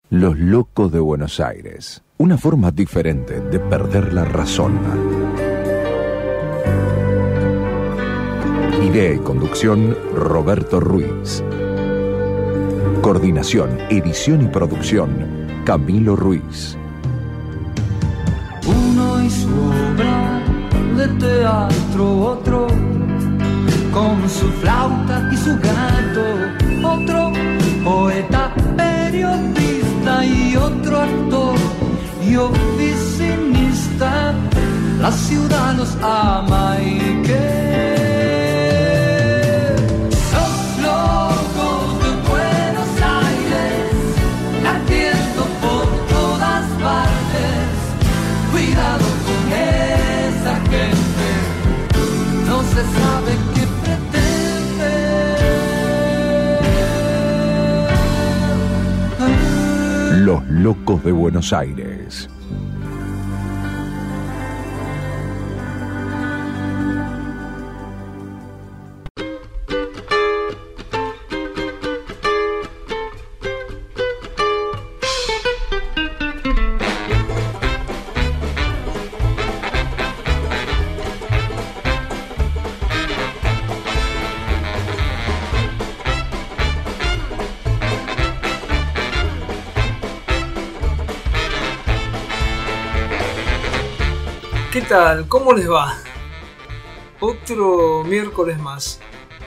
Los locos de Buenos Aires. Una forma diferente de perder la razón. Idea y conducción, Roberto Ruiz. Coordinación, edición y producción, Camilo Ruiz. Uno y su obra de teatro, otro con su flauta y su gato, otro poeta, periodista y otro actor y oficinista. La ciudad los ama y que los locos de Buenos Aires latiendo por todas partes. Cuidado con esa gente, no se sabe qué pretende. Los locos de Buenos Aires. ¿Qué tal? ¿Cómo les va? Otro miércoles más.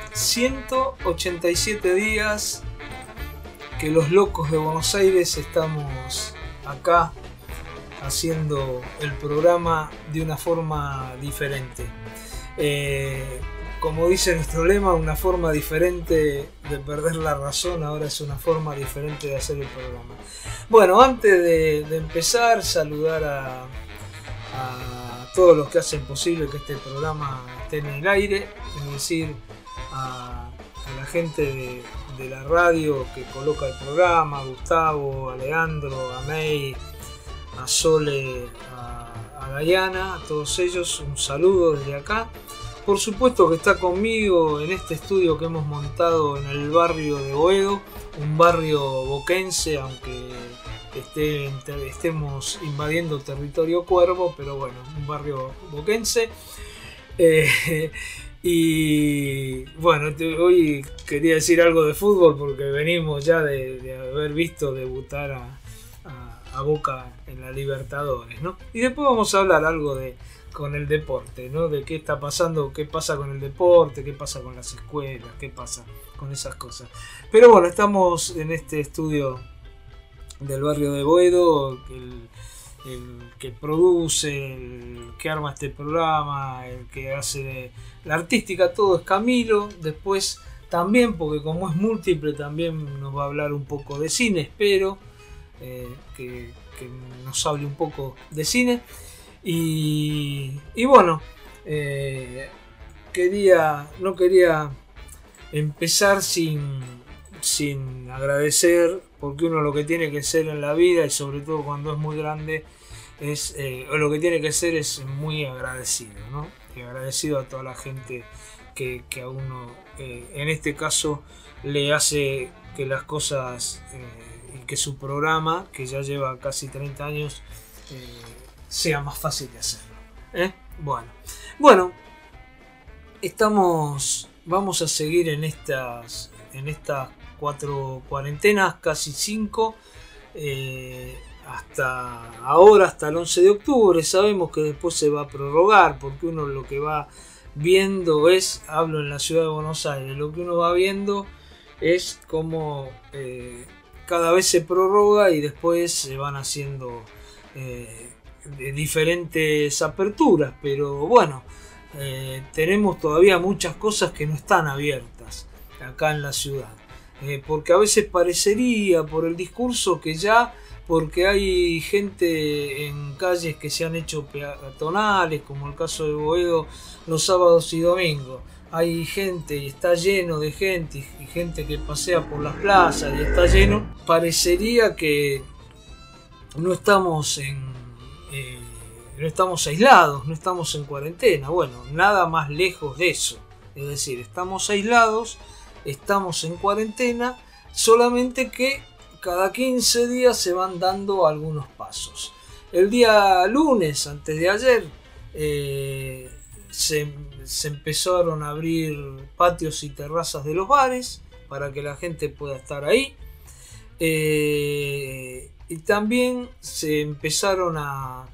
187 días que los locos de Buenos Aires estamos acá haciendo el programa de una forma diferente. Como dice nuestro lema, una forma diferente de perder la razón, ahora es una forma diferente de hacer el programa. Bueno, antes de empezar, saludar a todos los que hacen posible que este programa esté en el aire, es decir, a la gente de la radio que coloca el programa, a Gustavo, a Leandro, a May, a Sole, a Dayana, a todos ellos un saludo desde acá. Por supuesto que está conmigo en este estudio que hemos montado en el barrio de Boedo, un barrio boquense, aunque estemos invadiendo territorio Cuervo, pero bueno, un barrio boquense. Y bueno, hoy quería decir algo de fútbol porque venimos ya de haber visto debutar a Boca en la Libertadores, ¿no? Y después vamos a hablar algo con el deporte, ¿no? De qué está pasando, qué pasa con el deporte, qué pasa con las escuelas, qué pasa con esas cosas. Pero bueno, estamos en este estudio del barrio de Boedo, el que produce, el que arma este programa, el que hace la artística, todo es Camilo. Después también, porque como es múltiple, también nos va a hablar un poco de cine, espero que nos hable un poco de cine. Y bueno, no quería empezar sin agradecer, porque uno lo que tiene que ser en la vida, y sobre todo cuando es muy grande, lo que tiene que ser es muy agradecido, ¿no? Y agradecido a toda la gente que a uno, en este caso, le hace que las cosas y que su programa, que ya lleva casi 30 años, sea más fácil de hacerlo. Bueno, vamos a seguir en estas 4 cuarentenas, casi 5, hasta ahora, hasta el 11 de octubre. Sabemos que después se va a prorrogar, porque uno lo que va viendo hablo en la ciudad de Buenos Aires, lo que uno va viendo es cómo cada vez se prorroga y después se van haciendo diferentes aperturas, pero bueno, tenemos todavía muchas cosas que no están abiertas acá en la ciudad. Porque a veces parecería por el discurso que ya, porque hay gente en calles que se han hecho peatonales, como el caso de Boedo, los sábados y domingos, hay gente y está lleno de gente y gente que pasea por las plazas y está lleno, parecería que no estamos aislados, no estamos en cuarentena. Bueno, nada más lejos de eso. Es decir, estamos aislados, estamos en cuarentena, solamente que cada 15 días se van dando algunos pasos. El día lunes, antes de ayer, se empezaron a abrir patios y terrazas de los bares para que la gente pueda estar ahí. Y también se empezaron a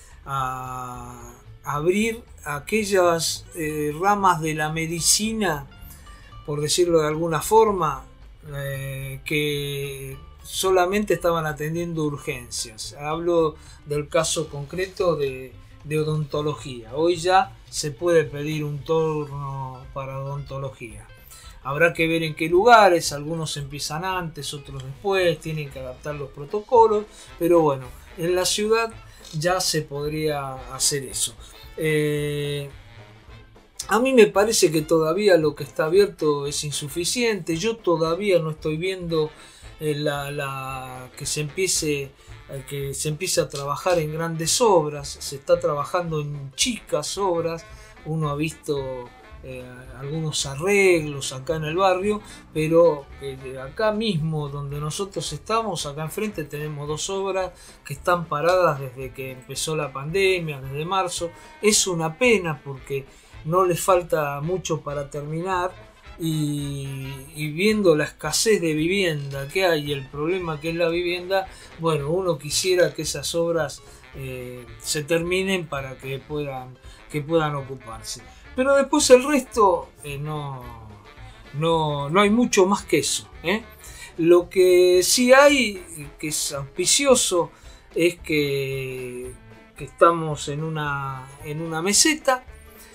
abrir aquellas ramas de la medicina, por decirlo de alguna forma, que solamente estaban atendiendo urgencias. Hablo del caso concreto de odontología. Hoy ya se puede pedir un turno para odontología. Habrá que ver en qué lugares, algunos empiezan antes, otros después, tienen que adaptar los protocolos, pero bueno, en la ciudad ya se podría hacer eso. A mí me parece que todavía lo que está abierto es insuficiente. Yo todavía no estoy viendo que se empiece a trabajar en grandes obras. Se está trabajando en chicas obras. Uno ha visto algunos arreglos acá en el barrio, pero acá mismo donde nosotros estamos, acá enfrente tenemos 2 obras que están paradas desde que empezó la pandemia, desde marzo. Es una pena porque no les falta mucho para terminar, y viendo la escasez de vivienda que hay y el problema que es la vivienda, bueno, uno quisiera que esas obras se terminen para que puedan ocuparse. Pero después el resto no hay mucho más que eso, ¿eh? Lo que sí hay, que es auspicioso, es que estamos en una meseta,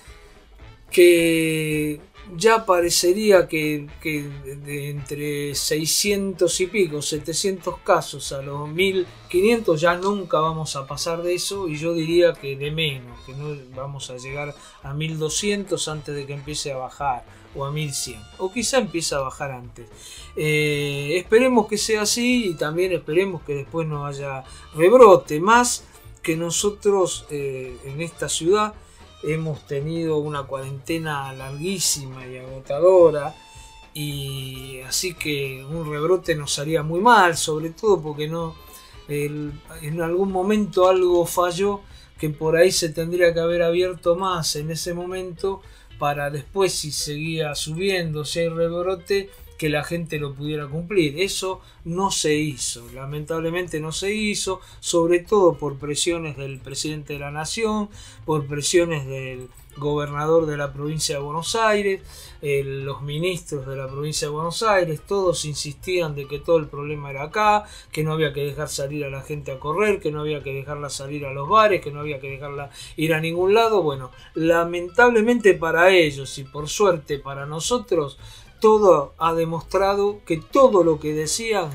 que ya parecería que de entre 600 y pico, 700 casos a los 1500 ya nunca vamos a pasar de eso, y yo diría que de menos, que no vamos a llegar a 1200 antes de que empiece a bajar, o a 1100, o quizá empiece a bajar antes. Esperemos que sea así, y también esperemos que después no haya rebrote, más que nosotros en esta ciudad hemos tenido una cuarentena larguísima y agotadora, y así que un rebrote nos haría muy mal, sobre todo porque en algún momento algo falló, que por ahí se tendría que haber abierto más en ese momento, para después, si seguía subiendo, si hay rebrote, que la gente lo pudiera cumplir. Eso no se hizo, lamentablemente no se hizo, sobre todo por presiones del presidente de la Nación, por presiones del gobernador de la provincia de Buenos Aires, los ministros de la provincia de Buenos Aires, todos insistían de que todo el problema era acá, que no había que dejar salir a la gente a correr, que no había que dejarla salir a los bares, que no había que dejarla ir a ningún lado. Bueno, lamentablemente para ellos y por suerte para nosotros, todo ha demostrado que todo lo que decían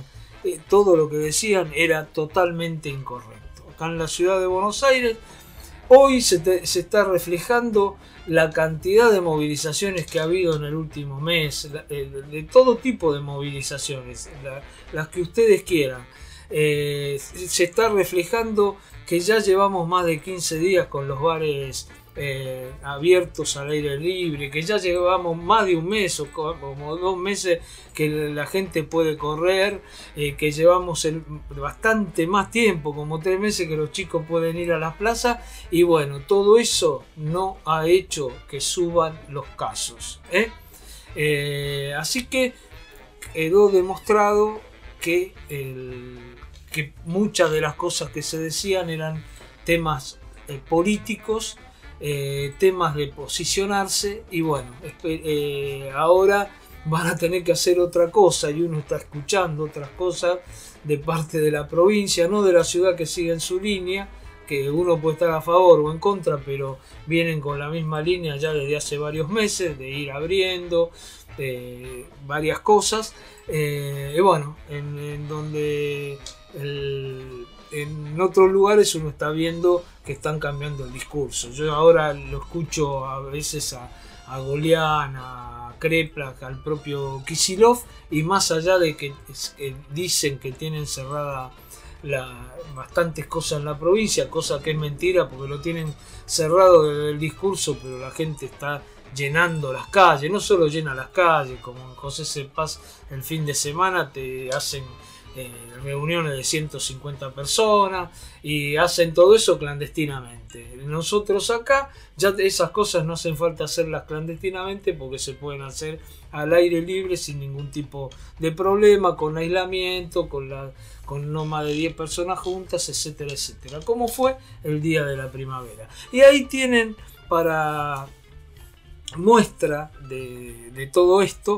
era totalmente incorrecto. Acá en la ciudad de Buenos Aires hoy se está reflejando la cantidad de movilizaciones que ha habido en el último mes, de todo tipo de movilizaciones, las que ustedes quieran. Se está reflejando que ya llevamos más de 15 días con los bares abiertos al aire libre, que ya llevamos más de un mes o como 2 meses que la gente puede correr, que llevamos bastante más tiempo, como 3 meses que los chicos pueden ir a las plazas, y bueno, todo eso no ha hecho que suban los casos, así que quedó demostrado que muchas de las cosas que se decían eran temas políticos, temas de posicionarse, y bueno, ahora van a tener que hacer otra cosa, y uno está escuchando otras cosas de parte de la provincia, no de la ciudad, que sigue en su línea, que uno puede estar a favor o en contra, pero vienen con la misma línea ya desde hace varios meses, de ir abriendo varias cosas, y bueno, en donde en otros lugares uno está viendo que están cambiando el discurso. Yo ahora lo escucho a veces a Golián, a Kreplak, al propio Kicillof, y más allá de que dicen que tienen cerrada bastantes cosas en la provincia, cosa que es mentira porque lo tienen cerrado desde el discurso, pero la gente está llenando las calles, no solo llena las calles, como en José Cepaz el fin de semana te hacen reuniones de 150 personas y hacen todo eso clandestinamente. Nosotros acá ya esas cosas no hacen falta hacerlas clandestinamente porque se pueden hacer al aire libre sin ningún tipo de problema, con aislamiento, con no más de 10 personas juntas, etcétera, etcétera, como fue el día de la primavera. Y ahí tienen para muestra de todo esto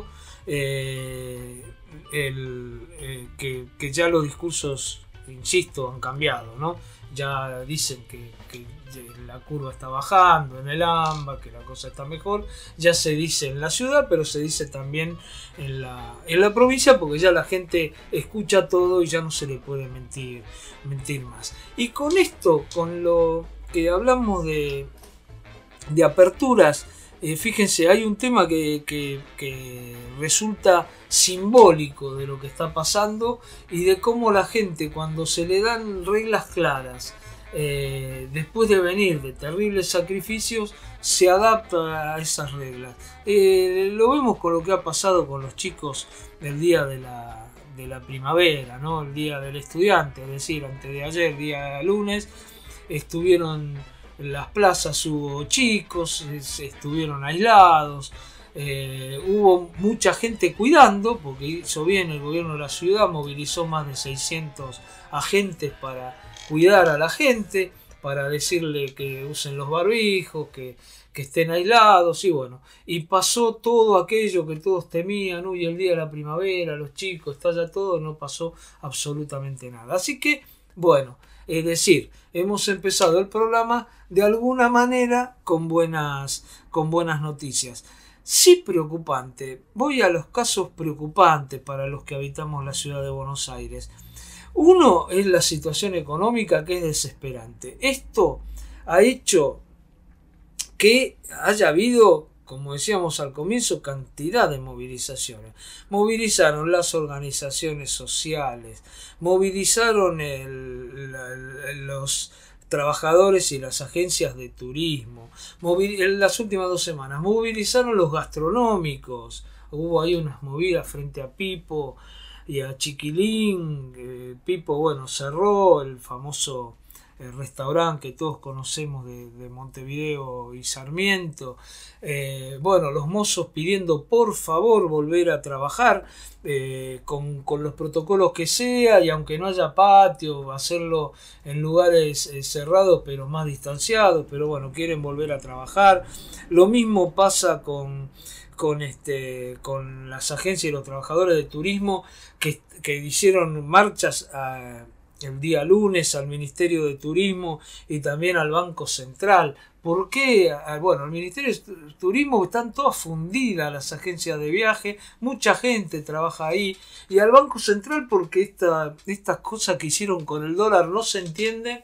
que ya los discursos, insisto, han cambiado, ¿no? Ya dicen que la curva está bajando en el AMBA, que la cosa está mejor. Ya se dice en la ciudad, pero se dice también en la provincia, porque ya la gente escucha todo y ya no se le puede mentir más. Y con esto, con lo que hablamos de aperturas, fíjense, hay un tema que resulta simbólico de lo que está pasando y de cómo la gente, cuando se le dan reglas claras, después de venir de terribles sacrificios, se adapta a esas reglas. Lo vemos con lo que ha pasado con los chicos del día de la primavera, ¿no? El día del estudiante, es decir, antes de ayer, día lunes, estuvieron en las plazas, hubo chicos, estuvieron aislados, hubo mucha gente cuidando, porque hizo bien el gobierno de la ciudad, movilizó más de 600 agentes para cuidar a la gente, para decirle que usen los barbijos, que estén aislados, y bueno, y pasó todo aquello que todos temían, uy, el día de la primavera, los chicos, estalla todo, no pasó absolutamente nada. Así que, bueno, es decir, hemos empezado el programa de alguna manera con buenas noticias. Sí, preocupante. Voy a los casos preocupantes para los que habitamos la ciudad de Buenos Aires. Uno es la situación económica, que es desesperante. Esto ha hecho que haya habido, como decíamos al comienzo, cantidad de movilizaciones. Movilizaron las organizaciones sociales, movilizaron los trabajadores y las agencias de turismo. En las últimas 2 semanas movilizaron los gastronómicos. Hubo ahí unas movidas frente a Pipo y a Chiquilín. Pipo, bueno, cerró el famoso restaurante que todos conocemos de Montevideo y Sarmiento. Bueno, los mozos pidiendo por favor volver a trabajar con los protocolos que sea, y aunque no haya patio, hacerlo en lugares cerrados pero más distanciados, pero bueno, quieren volver a trabajar. Lo mismo pasa con las agencias y los trabajadores de turismo que hicieron marchas el día lunes al Ministerio de Turismo y también al Banco Central. ¿Por qué? Bueno, el Ministerio de Turismo están todas fundidas las agencias de viaje, mucha gente trabaja ahí, y al Banco Central porque estas cosas que hicieron con el dólar no se entienden,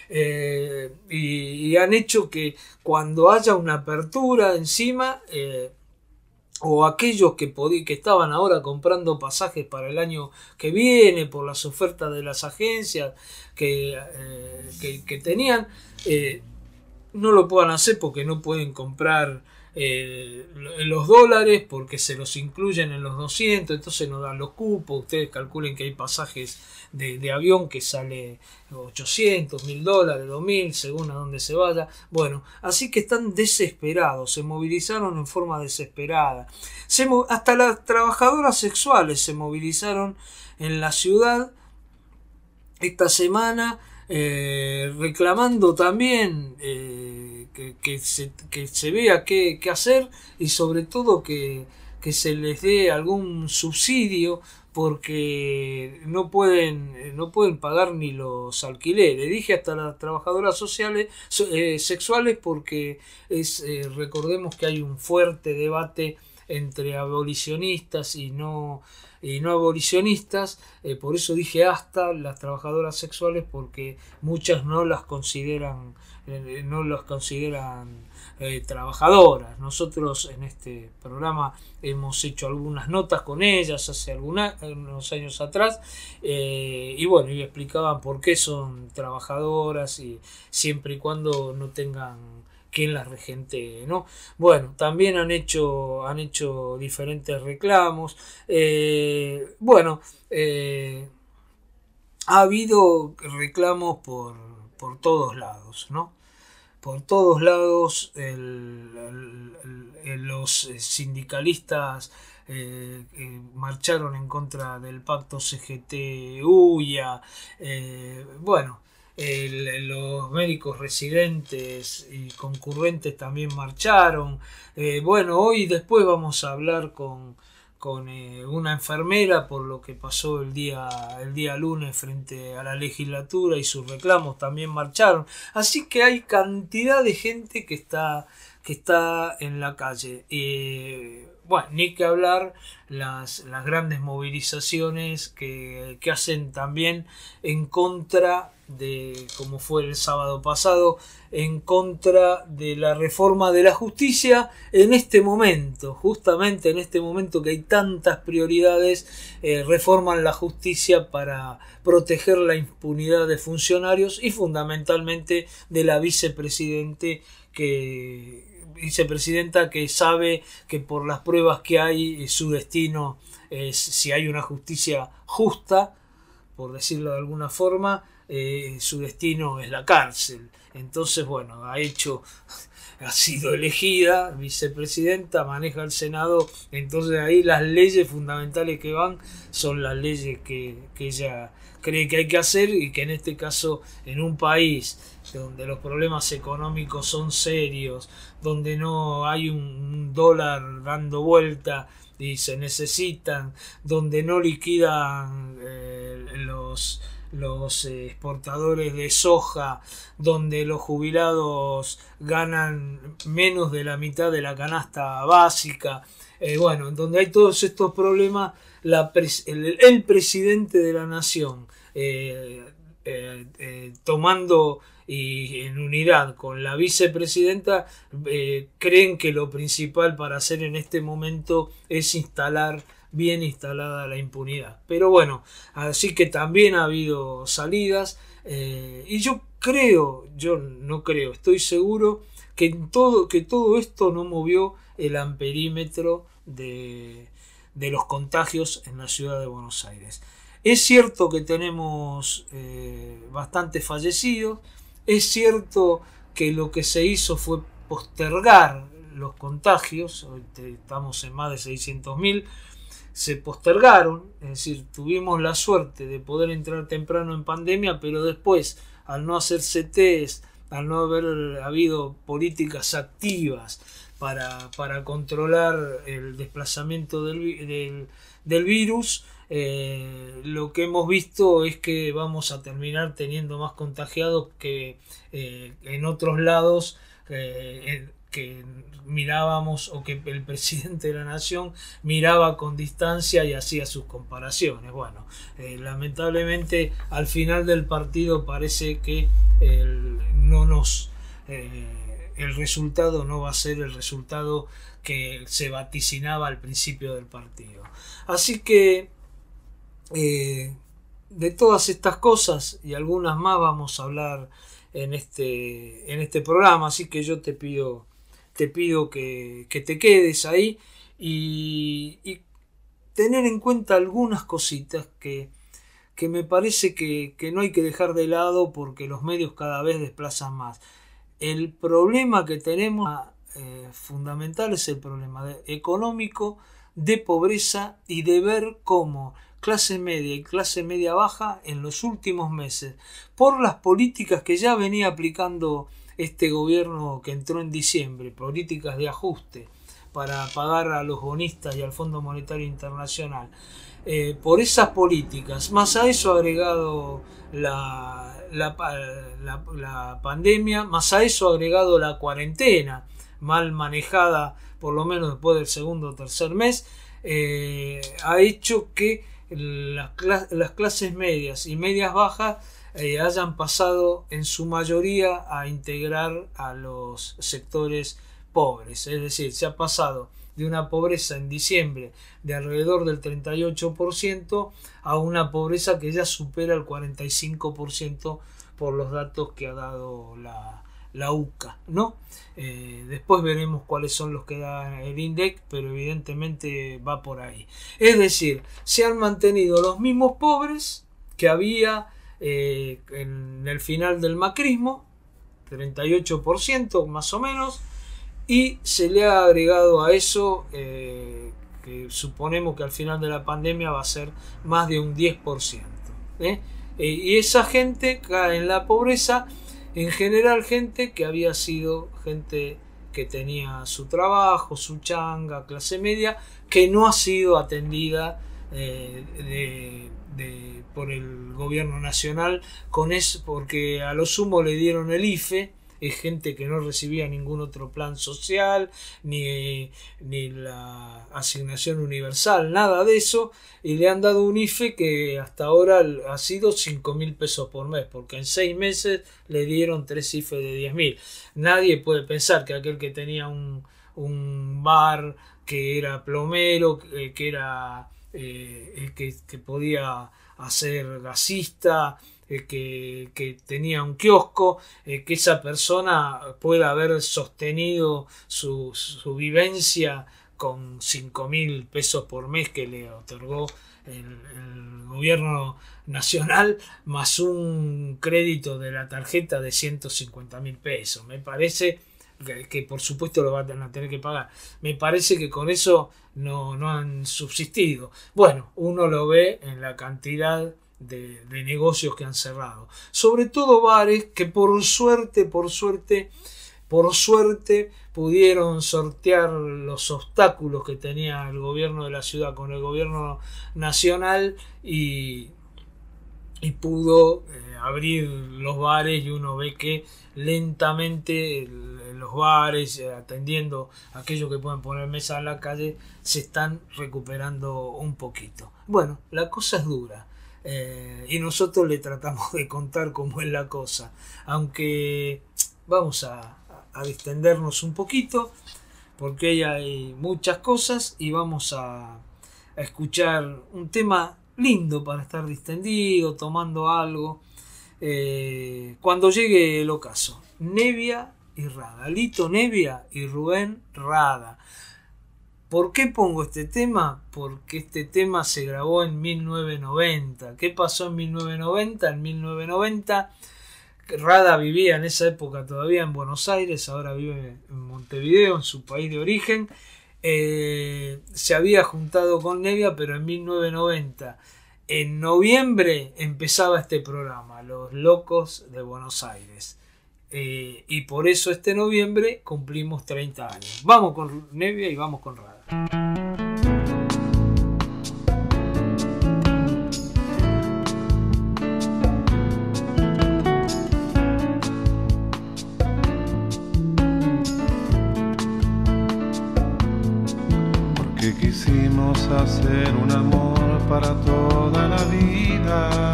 y han hecho que cuando haya una apertura encima, o aquellos que estaban ahora comprando pasajes para el año que viene por las ofertas de las agencias que tenían, no lo puedan hacer porque no pueden comprar los dólares porque se los incluyen en los 200, entonces no dan los cupos. Ustedes calculen que hay pasajes de avión que sale 800, $1.000, 2.000, según a dónde se vaya. Bueno, así que están desesperados, se movilizaron en forma desesperada. Hasta las trabajadoras sexuales se movilizaron en la ciudad esta semana, reclamando también que se vea qué hacer, y sobre todo que se les dé algún subsidio, porque no pueden pagar ni los alquileres. Dije hasta las trabajadoras sexuales porque recordemos que hay un fuerte debate entre abolicionistas y no abolicionistas, por eso dije hasta las trabajadoras sexuales, porque muchas no las consideran trabajadoras. Nosotros en este programa hemos hecho algunas notas con ellas hace unos años atrás, y bueno, y explicaban por qué son trabajadoras, y siempre y cuando no tengan quien las regente, ¿no? Bueno, también han hecho diferentes reclamos. ha habido reclamos por todos lados, ¿no? Por todos lados los sindicalistas marcharon en contra del pacto CGT-UIA, bueno, los médicos residentes y concurrentes también marcharon. Bueno, hoy después vamos a hablar con una enfermera por lo que pasó el día lunes frente a la legislatura y sus reclamos también marcharon. Así que hay cantidad de gente que está en la calle. Bueno, ni que hablar las grandes movilizaciones que hacen también en contra de, como fue el sábado pasado, en contra de la reforma de la justicia en este momento, justamente en este momento que hay tantas prioridades, reforman la justicia para proteger la impunidad de funcionarios y fundamentalmente de la vicepresidenta que sabe que por las pruebas que hay su destino es, si hay una justicia justa, por decirlo de alguna forma, su destino es la cárcel. Entonces, bueno, ha sido elegida vicepresidenta, maneja el Senado, entonces ahí las leyes fundamentales que van son las leyes que ella cree que hay que hacer, y que en este caso, en un país donde los problemas económicos son serios, donde no hay un dólar dando vuelta y se necesitan, donde no liquidan los exportadores de soja, donde los jubilados ganan menos de la mitad de la canasta básica, bueno, donde hay todos estos problemas, el presidente de la nación tomando y en unidad con la vicepresidenta, creen que lo principal para hacer en este momento es instalar bien instalada la impunidad. Pero bueno, así que también ha habido salidas, y estoy seguro que todo esto no movió el amperímetro de los contagios en la ciudad de Buenos Aires. Es cierto que tenemos bastantes fallecidos, es cierto que lo que se hizo fue postergar los contagios, hoy estamos en más de 600.000, se postergaron, es decir, tuvimos la suerte de poder entrar temprano en pandemia, pero después, al no hacerse test, al no haber habido políticas activas para controlar el desplazamiento del virus, lo que hemos visto es que vamos a terminar teniendo más contagiados que en otros lados que mirábamos, o que el presidente de la nación miraba con distancia y hacía sus comparaciones. Bueno, lamentablemente al final del partido parece que el resultado no va a ser el resultado que se vaticinaba al principio del partido. Así que de todas estas cosas y algunas más vamos a hablar en este programa, así que yo te pido que te quedes ahí y tener en cuenta algunas cositas que me parece que no hay que dejar de lado, porque los medios cada vez desplazan más. El problema que tenemos fundamental es el problema económico, de pobreza, y de ver cómo clase media y clase media baja en los últimos meses, por las políticas que ya venía aplicando este gobierno que entró en diciembre, políticas de ajuste para pagar a los bonistas y al Fondo Monetario Internacional, por esas políticas, más a eso agregado la pandemia, más a eso agregado la cuarentena mal manejada, por lo menos después del segundo o tercer mes, ha hecho que las clases medias y medias bajas hayan pasado en su mayoría a integrar a los sectores pobres. Es decir, se ha pasado de una pobreza en diciembre de alrededor del 38% a una pobreza que ya supera el 45% por los datos que ha dado la UCA, ¿no? Después veremos cuáles son los que da el INDEC, pero evidentemente va por ahí. Es decir, se han mantenido los mismos pobres que había en el final del macrismo, 38% más o menos, y se le ha agregado a eso que suponemos que al final de la pandemia va a ser más de un 10%. Y esa gente cae en la pobreza, en general gente que había sido gente que tenía su trabajo, su changa, clase media, que no ha sido atendida por el gobierno nacional con eso, porque a lo sumo le dieron el IFE. Es gente que no recibía ningún otro plan social, ni la asignación universal, nada de eso, y le han dado un IFE que hasta ahora ha sido 5.000 pesos por mes, porque en 6 meses le dieron 3 IFE de 10.000. Nadie puede pensar que aquel que tenía un bar, que era plomero, que era que podía hacer gasista, que tenía un kiosco, que esa persona pueda haber sostenido su vivencia con 5.000 pesos por mes que le otorgó el gobierno nacional, más un crédito de la tarjeta de 150.000 pesos. Me parece que por supuesto lo van a tener que pagar. Me parece que con eso no han subsistido. Bueno, uno lo ve en la cantidad de negocios que han cerrado, sobre todo bares que por suerte pudieron sortear los obstáculos que tenía el gobierno de la ciudad con el gobierno nacional y pudo abrir los bares, y uno ve que lentamente los bares, atendiendo a aquellos que pueden poner mesa en la calle, se están recuperando un poquito. Bueno, la cosa es dura. Y nosotros le tratamos de contar cómo es la cosa, aunque vamos a distendernos un poquito porque hay muchas cosas, y vamos a escuchar un tema lindo para estar distendido, tomando algo, cuando llegue el ocaso. Nevia y Rada, Lito Nevia y Rubén Rada. ¿Por qué pongo este tema? Porque este tema se grabó en 1990. ¿Qué pasó en 1990? En 1990 Rada vivía en esa época todavía en Buenos Aires, ahora vive en Montevideo, en su país de origen. Se había juntado con Nevia, pero en 1990, en noviembre, empezaba este programa, Los Locos de Buenos Aires. Y por eso este noviembre cumplimos 30 años. Vamos con Nevia y vamos con Rada. Porque quisimos hacer un amor para toda la vida,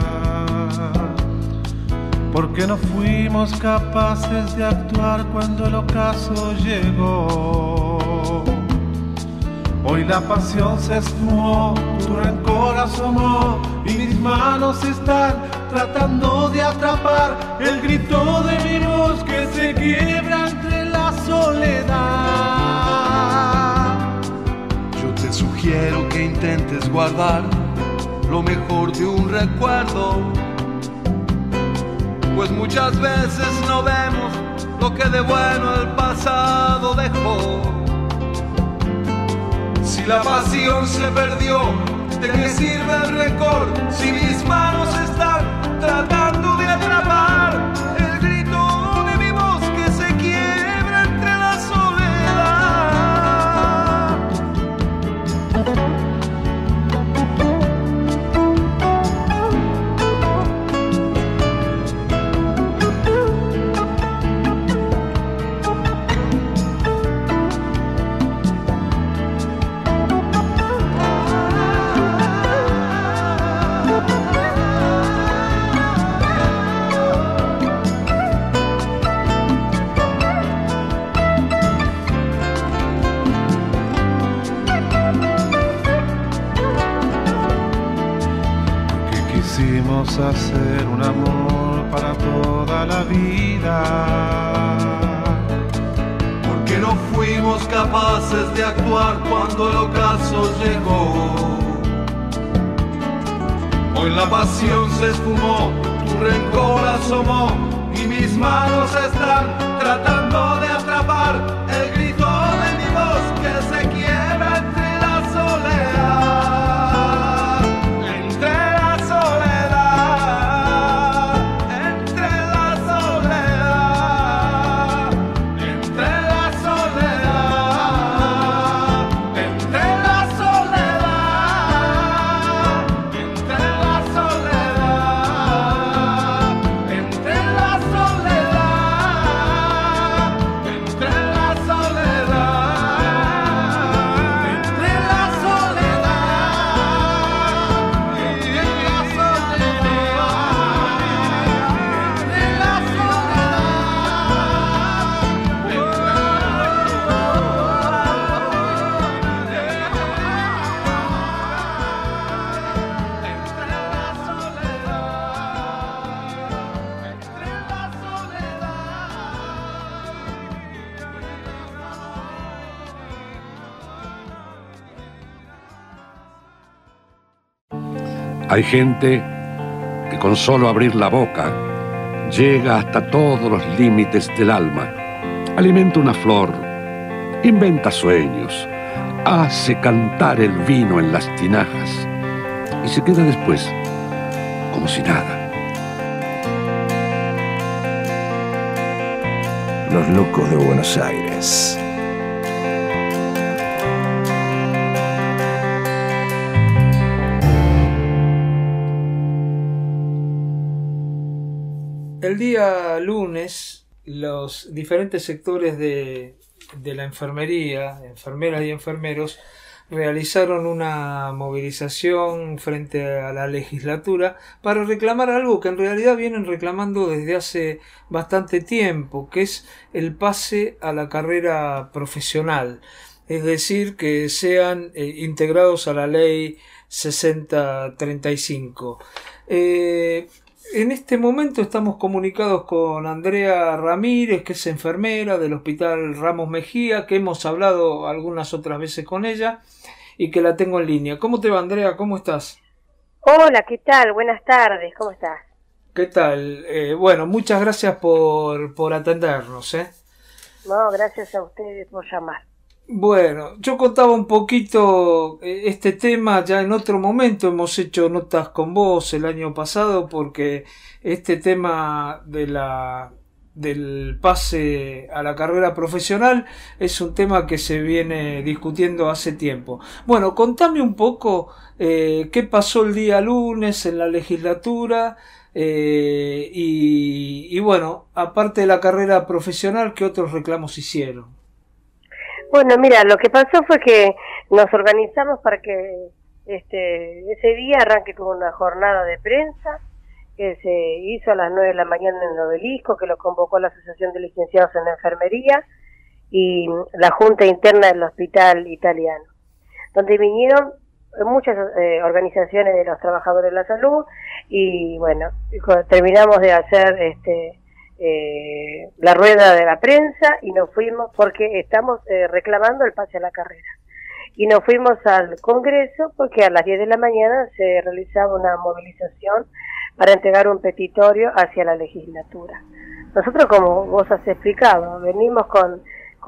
porque no fuimos capaces de actuar cuando el ocaso llegó. Hoy la pasión se esfumó, tu rencor asomó, y mis manos están tratando de atrapar el grito de mi voz que se quiebra entre la soledad. Yo te sugiero que intentes guardar lo mejor de un recuerdo, pues muchas veces no vemos lo que de bueno el pasado dejó. Si la pasión se perdió, ¿de qué sirve el rencor? Si mis manos están tratando de atrapar el grito de mi voz que se quiebra entre la Quisimos hacer un amor para toda la vida, porque no fuimos capaces de actuar cuando el ocaso llegó. Hoy la pasión se esfumó, tu rencor asomó y mis manos están tratando de atrapar el grito de mi voz que se quiebra entre la soledad, entre la soledad, entre la soledad, entre la soledad, entre la soledad, entre la soledad, entre la soledad, entre la soledad, entre la Hay gente que con solo abrir la boca llega hasta todos los límites del alma, alimenta una flor, inventa sueños, hace cantar el vino en las tinajas y se queda después como si nada. Los locos de Buenos Aires. El día lunes, los diferentes sectores de la enfermería, enfermeras y enfermeros, realizaron una movilización frente a la legislatura para reclamar algo que en realidad vienen reclamando desde hace bastante tiempo, que es el pase a la carrera profesional, es decir, que sean integrados a la ley 6035. En este momento estamos comunicados con Andrea Ramírez, que es enfermera del Hospital Ramos Mejía, que hemos hablado algunas otras veces con ella y que la tengo en línea. ¿Cómo te va, Andrea? ¿Cómo estás? Hola, ¿qué tal? Buenas tardes, ¿cómo estás? ¿Qué tal? Bueno, muchas gracias por atendernos, ¿eh? No, gracias a ustedes por llamar. Bueno, yo contaba un poquito este tema ya en otro momento, hemos hecho notas con vos el año pasado porque este tema del pase a la carrera profesional es un tema que se viene discutiendo hace tiempo. Bueno, contame un poco qué pasó el día lunes en la legislatura y bueno, aparte de la carrera profesional, ¿qué otros reclamos hicieron? Bueno, mira, lo que pasó fue que nos organizamos para que ese día arranque con una jornada de prensa que se hizo a las 9 de la mañana en el Obelisco, que lo convocó la Asociación de Licenciados en Enfermería y la Junta Interna del Hospital Italiano, donde vinieron muchas organizaciones de los trabajadores de la salud y bueno, terminamos de hacer la rueda de la prensa y nos fuimos porque estamos reclamando el pase a la carrera y nos fuimos al Congreso porque a las 10 de la mañana se realizaba una movilización para entregar un petitorio hacia la legislatura. Nosotros, como vos has explicado, venimos con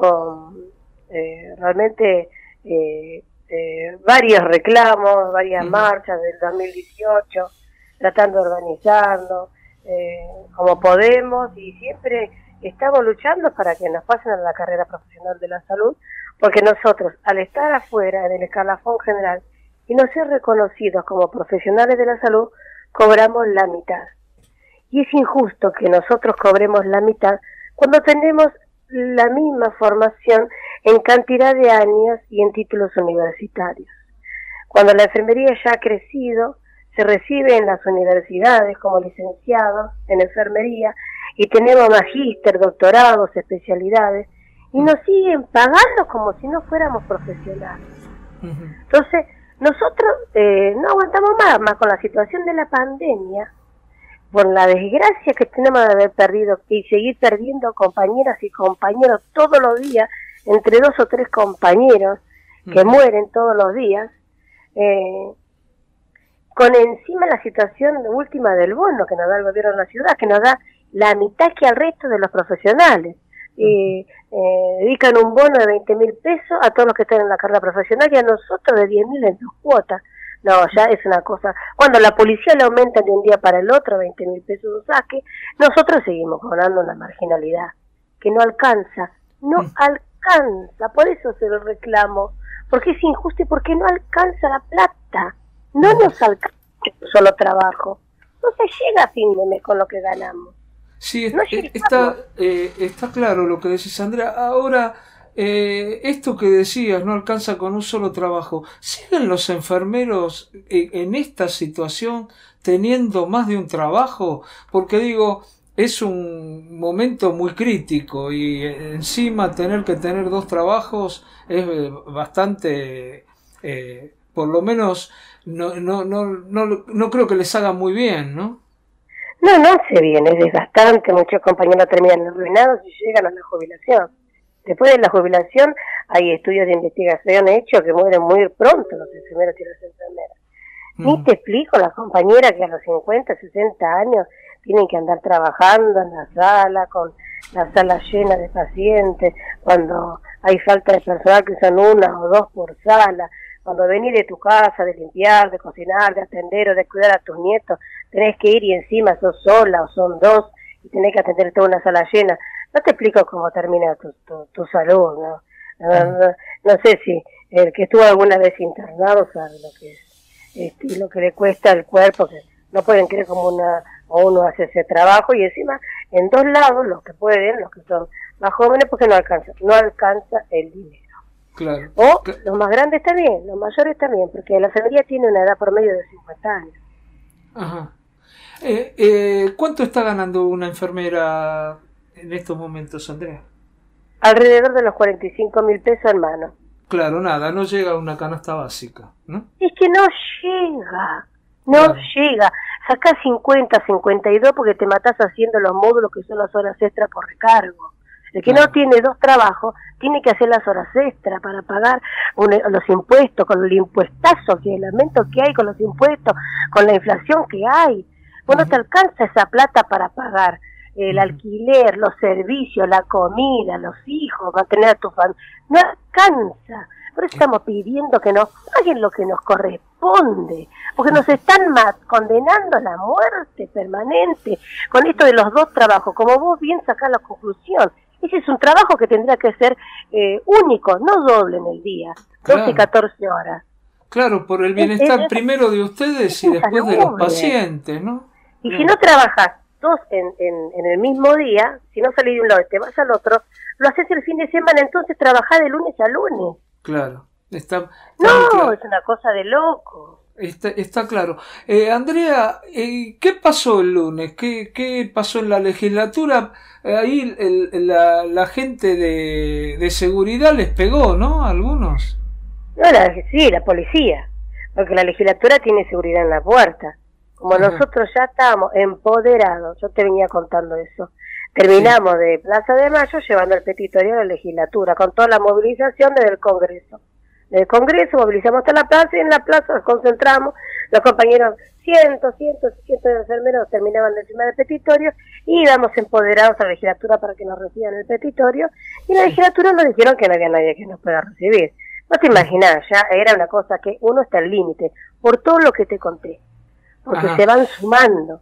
realmente varios reclamos, varias marchas del 2018, tratando de organizarnos como podemos y siempre estamos luchando para que nos pasen a la carrera profesional de la salud, porque nosotros, al estar afuera del escalafón general y no ser reconocidos como profesionales de la salud, cobramos la mitad. Y es injusto que nosotros cobremos la mitad cuando tenemos la misma formación en cantidad de años y en títulos universitarios. Cuando la enfermería ya ha crecido, se recibe en las universidades como licenciados en enfermería y tenemos magíster, doctorados, especialidades y nos siguen pagando como si no fuéramos profesionales. Entonces, nosotros no aguantamos más con la situación de la pandemia, por la desgracia que tenemos de haber perdido y seguir perdiendo compañeras y compañeros todos los días, entre 2 o 3 compañeros que mueren todos los días. con encima la situación última del bono que nos da el gobierno de la ciudad, que nos da la mitad que al resto de los profesionales. Dedican un bono de 20.000 pesos a todos los que están en la carrera profesional y a nosotros de 10.000 en 2 cuotas. No, ya es una cosa. Cuando la policía le aumenta de un día para el otro 20.000 pesos un saque, nosotros seguimos cobrando una marginalidad que no alcanza, alcanza. Por eso se lo reclamo, porque es injusto y porque no alcanza la plata. No nos alcanza un solo trabajo. No se llega a fin de mes con lo que ganamos. Sí, está claro lo que decís, Andrea. Ahora, esto que decías, no alcanza con un solo trabajo. ¿Siguen los enfermeros en esta situación teniendo más de un trabajo? Porque digo, es un momento muy crítico y encima tener que tener 2 trabajos es bastante, por lo menos no creo que les haga muy bien, ¿no? No hace bien, es desgastante, muchos compañeros terminan arruinados y llegan a la jubilación. Después de la jubilación hay estudios de investigación hechos que mueren muy pronto los enfermeros y las enfermeras. Ni te explico, las compañeras que a los 50, 60 años tienen que andar trabajando en la sala, con la sala llena de pacientes, cuando hay falta de personal que usan 1 o 2 por sala. Cuando venís de tu casa, de limpiar, de cocinar, de atender o de cuidar a tus nietos, tenés que ir y encima sos sola o son 2 y tenés que atender toda una sala llena. No te explico cómo termina tu salud, ¿no? No sé si el que estuvo alguna vez internado sabe lo que es, lo que le cuesta al cuerpo, que no pueden creer como uno hace ese trabajo, y encima en 2 lados, los que pueden, los que son más jóvenes, porque no alcanza el dinero. Claro. O los más grandes también, los mayores también, porque la enfermería tiene una edad promedio de 50 años. Ajá. ¿Cuánto está ganando una enfermera en estos momentos, Andrea? Alrededor de los 45.000 pesos en mano. Claro, nada, no llega a una canasta básica, ¿no? Es que no llega. Sacás 50, 52 porque te matás haciendo los módulos que son las horas extras por recargo. El que no tiene 2 trabajos tiene que hacer las horas extras para pagar los impuestos, con el impuestazo, que el aumento que hay con los impuestos, con la inflación que hay. No te alcanza esa plata para pagar el alquiler, los servicios, la comida, los hijos, mantener a tu familia. No alcanza. Por eso estamos pidiendo que nos paguen lo que nos corresponde, porque nos están condenando a la muerte permanente con esto de los 2 trabajos. Como vos bien sacás la conclusión, ese es un trabajo que tendría que ser único, no doble en el día, 12 y 14 horas. Claro, por el bienestar primero de ustedes y después de los pacientes, ¿no? Y si no trabajas 2 en el mismo día, si no salís de un lado y te vas al otro, lo haces el fin de semana, entonces trabajás de lunes a lunes. Claro. Está claro. Es una cosa de loco. Está claro. Andrea, ¿qué pasó el lunes? ¿Qué pasó en la legislatura? Ahí la gente de seguridad les pegó, ¿no? Algunos. No, sí, la policía. Porque la legislatura tiene seguridad en la puerta. Como nosotros ya estábamos empoderados, yo te venía contando eso. Terminamos de Plaza de Mayo llevando el petitorio a la legislatura, con toda la movilización desde el Congreso. Del Congreso movilizamos hasta la plaza y en la plaza nos concentramos, los compañeros cientos de enfermeros terminaban encima del petitorio y íbamos empoderados a la legislatura para que nos reciban el petitorio, y en la legislatura nos dijeron que no había nadie que nos pueda recibir. No te imaginas, ya era una cosa que uno está al límite, por todo lo que te conté, porque se van sumando,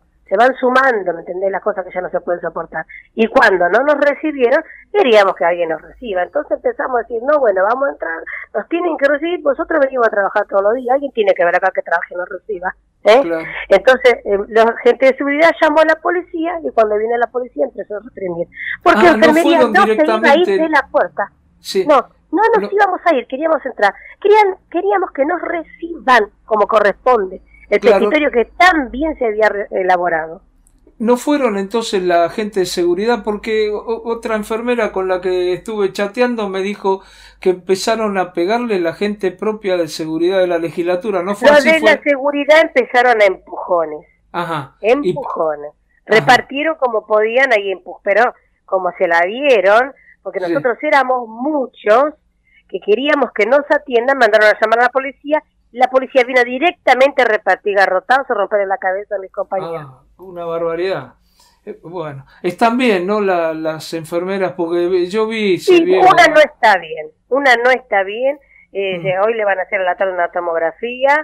¿me entendés? Las cosas que ya no se pueden soportar. Y cuando no nos recibieron, queríamos que alguien nos reciba. Entonces empezamos a decir, no, bueno, vamos a entrar, nos tienen que recibir, vosotros venimos a trabajar todos los días, alguien tiene que ver acá que trabaje y nos reciba. Claro. Entonces, la gente de seguridad llamó a la policía, y cuando viene la policía empezó a reprimir. Porque la enfermería no se iba a ir de la puerta. Sí. No nos íbamos a ir, queríamos entrar. Queríamos que nos reciban como corresponde. El petitorio que tan bien se había elaborado. ¿No fueron entonces la gente de seguridad? Porque otra enfermera con la que estuve chateando me dijo que empezaron a pegarle la gente propia de seguridad de la legislatura. ¿No fue así? Los de la seguridad empezaron a empujones. Ajá. Empujones. Repartieron como podían ahí pero como se la dieron, porque nosotros éramos muchos que queríamos que nos atiendan, mandaron a llamar a la policía La policía vino directamente a repartir garrotazos, romperle la cabeza a mis compañeros. Una barbaridad. Bueno, están bien, ¿no? Las enfermeras, porque yo vi... Sí, una no está bien. Hoy le van a hacer a la tarde una tomografía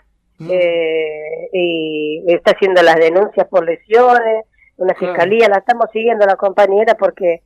y está haciendo las denuncias por lesiones, una fiscalía, la estamos siguiendo a la compañera porque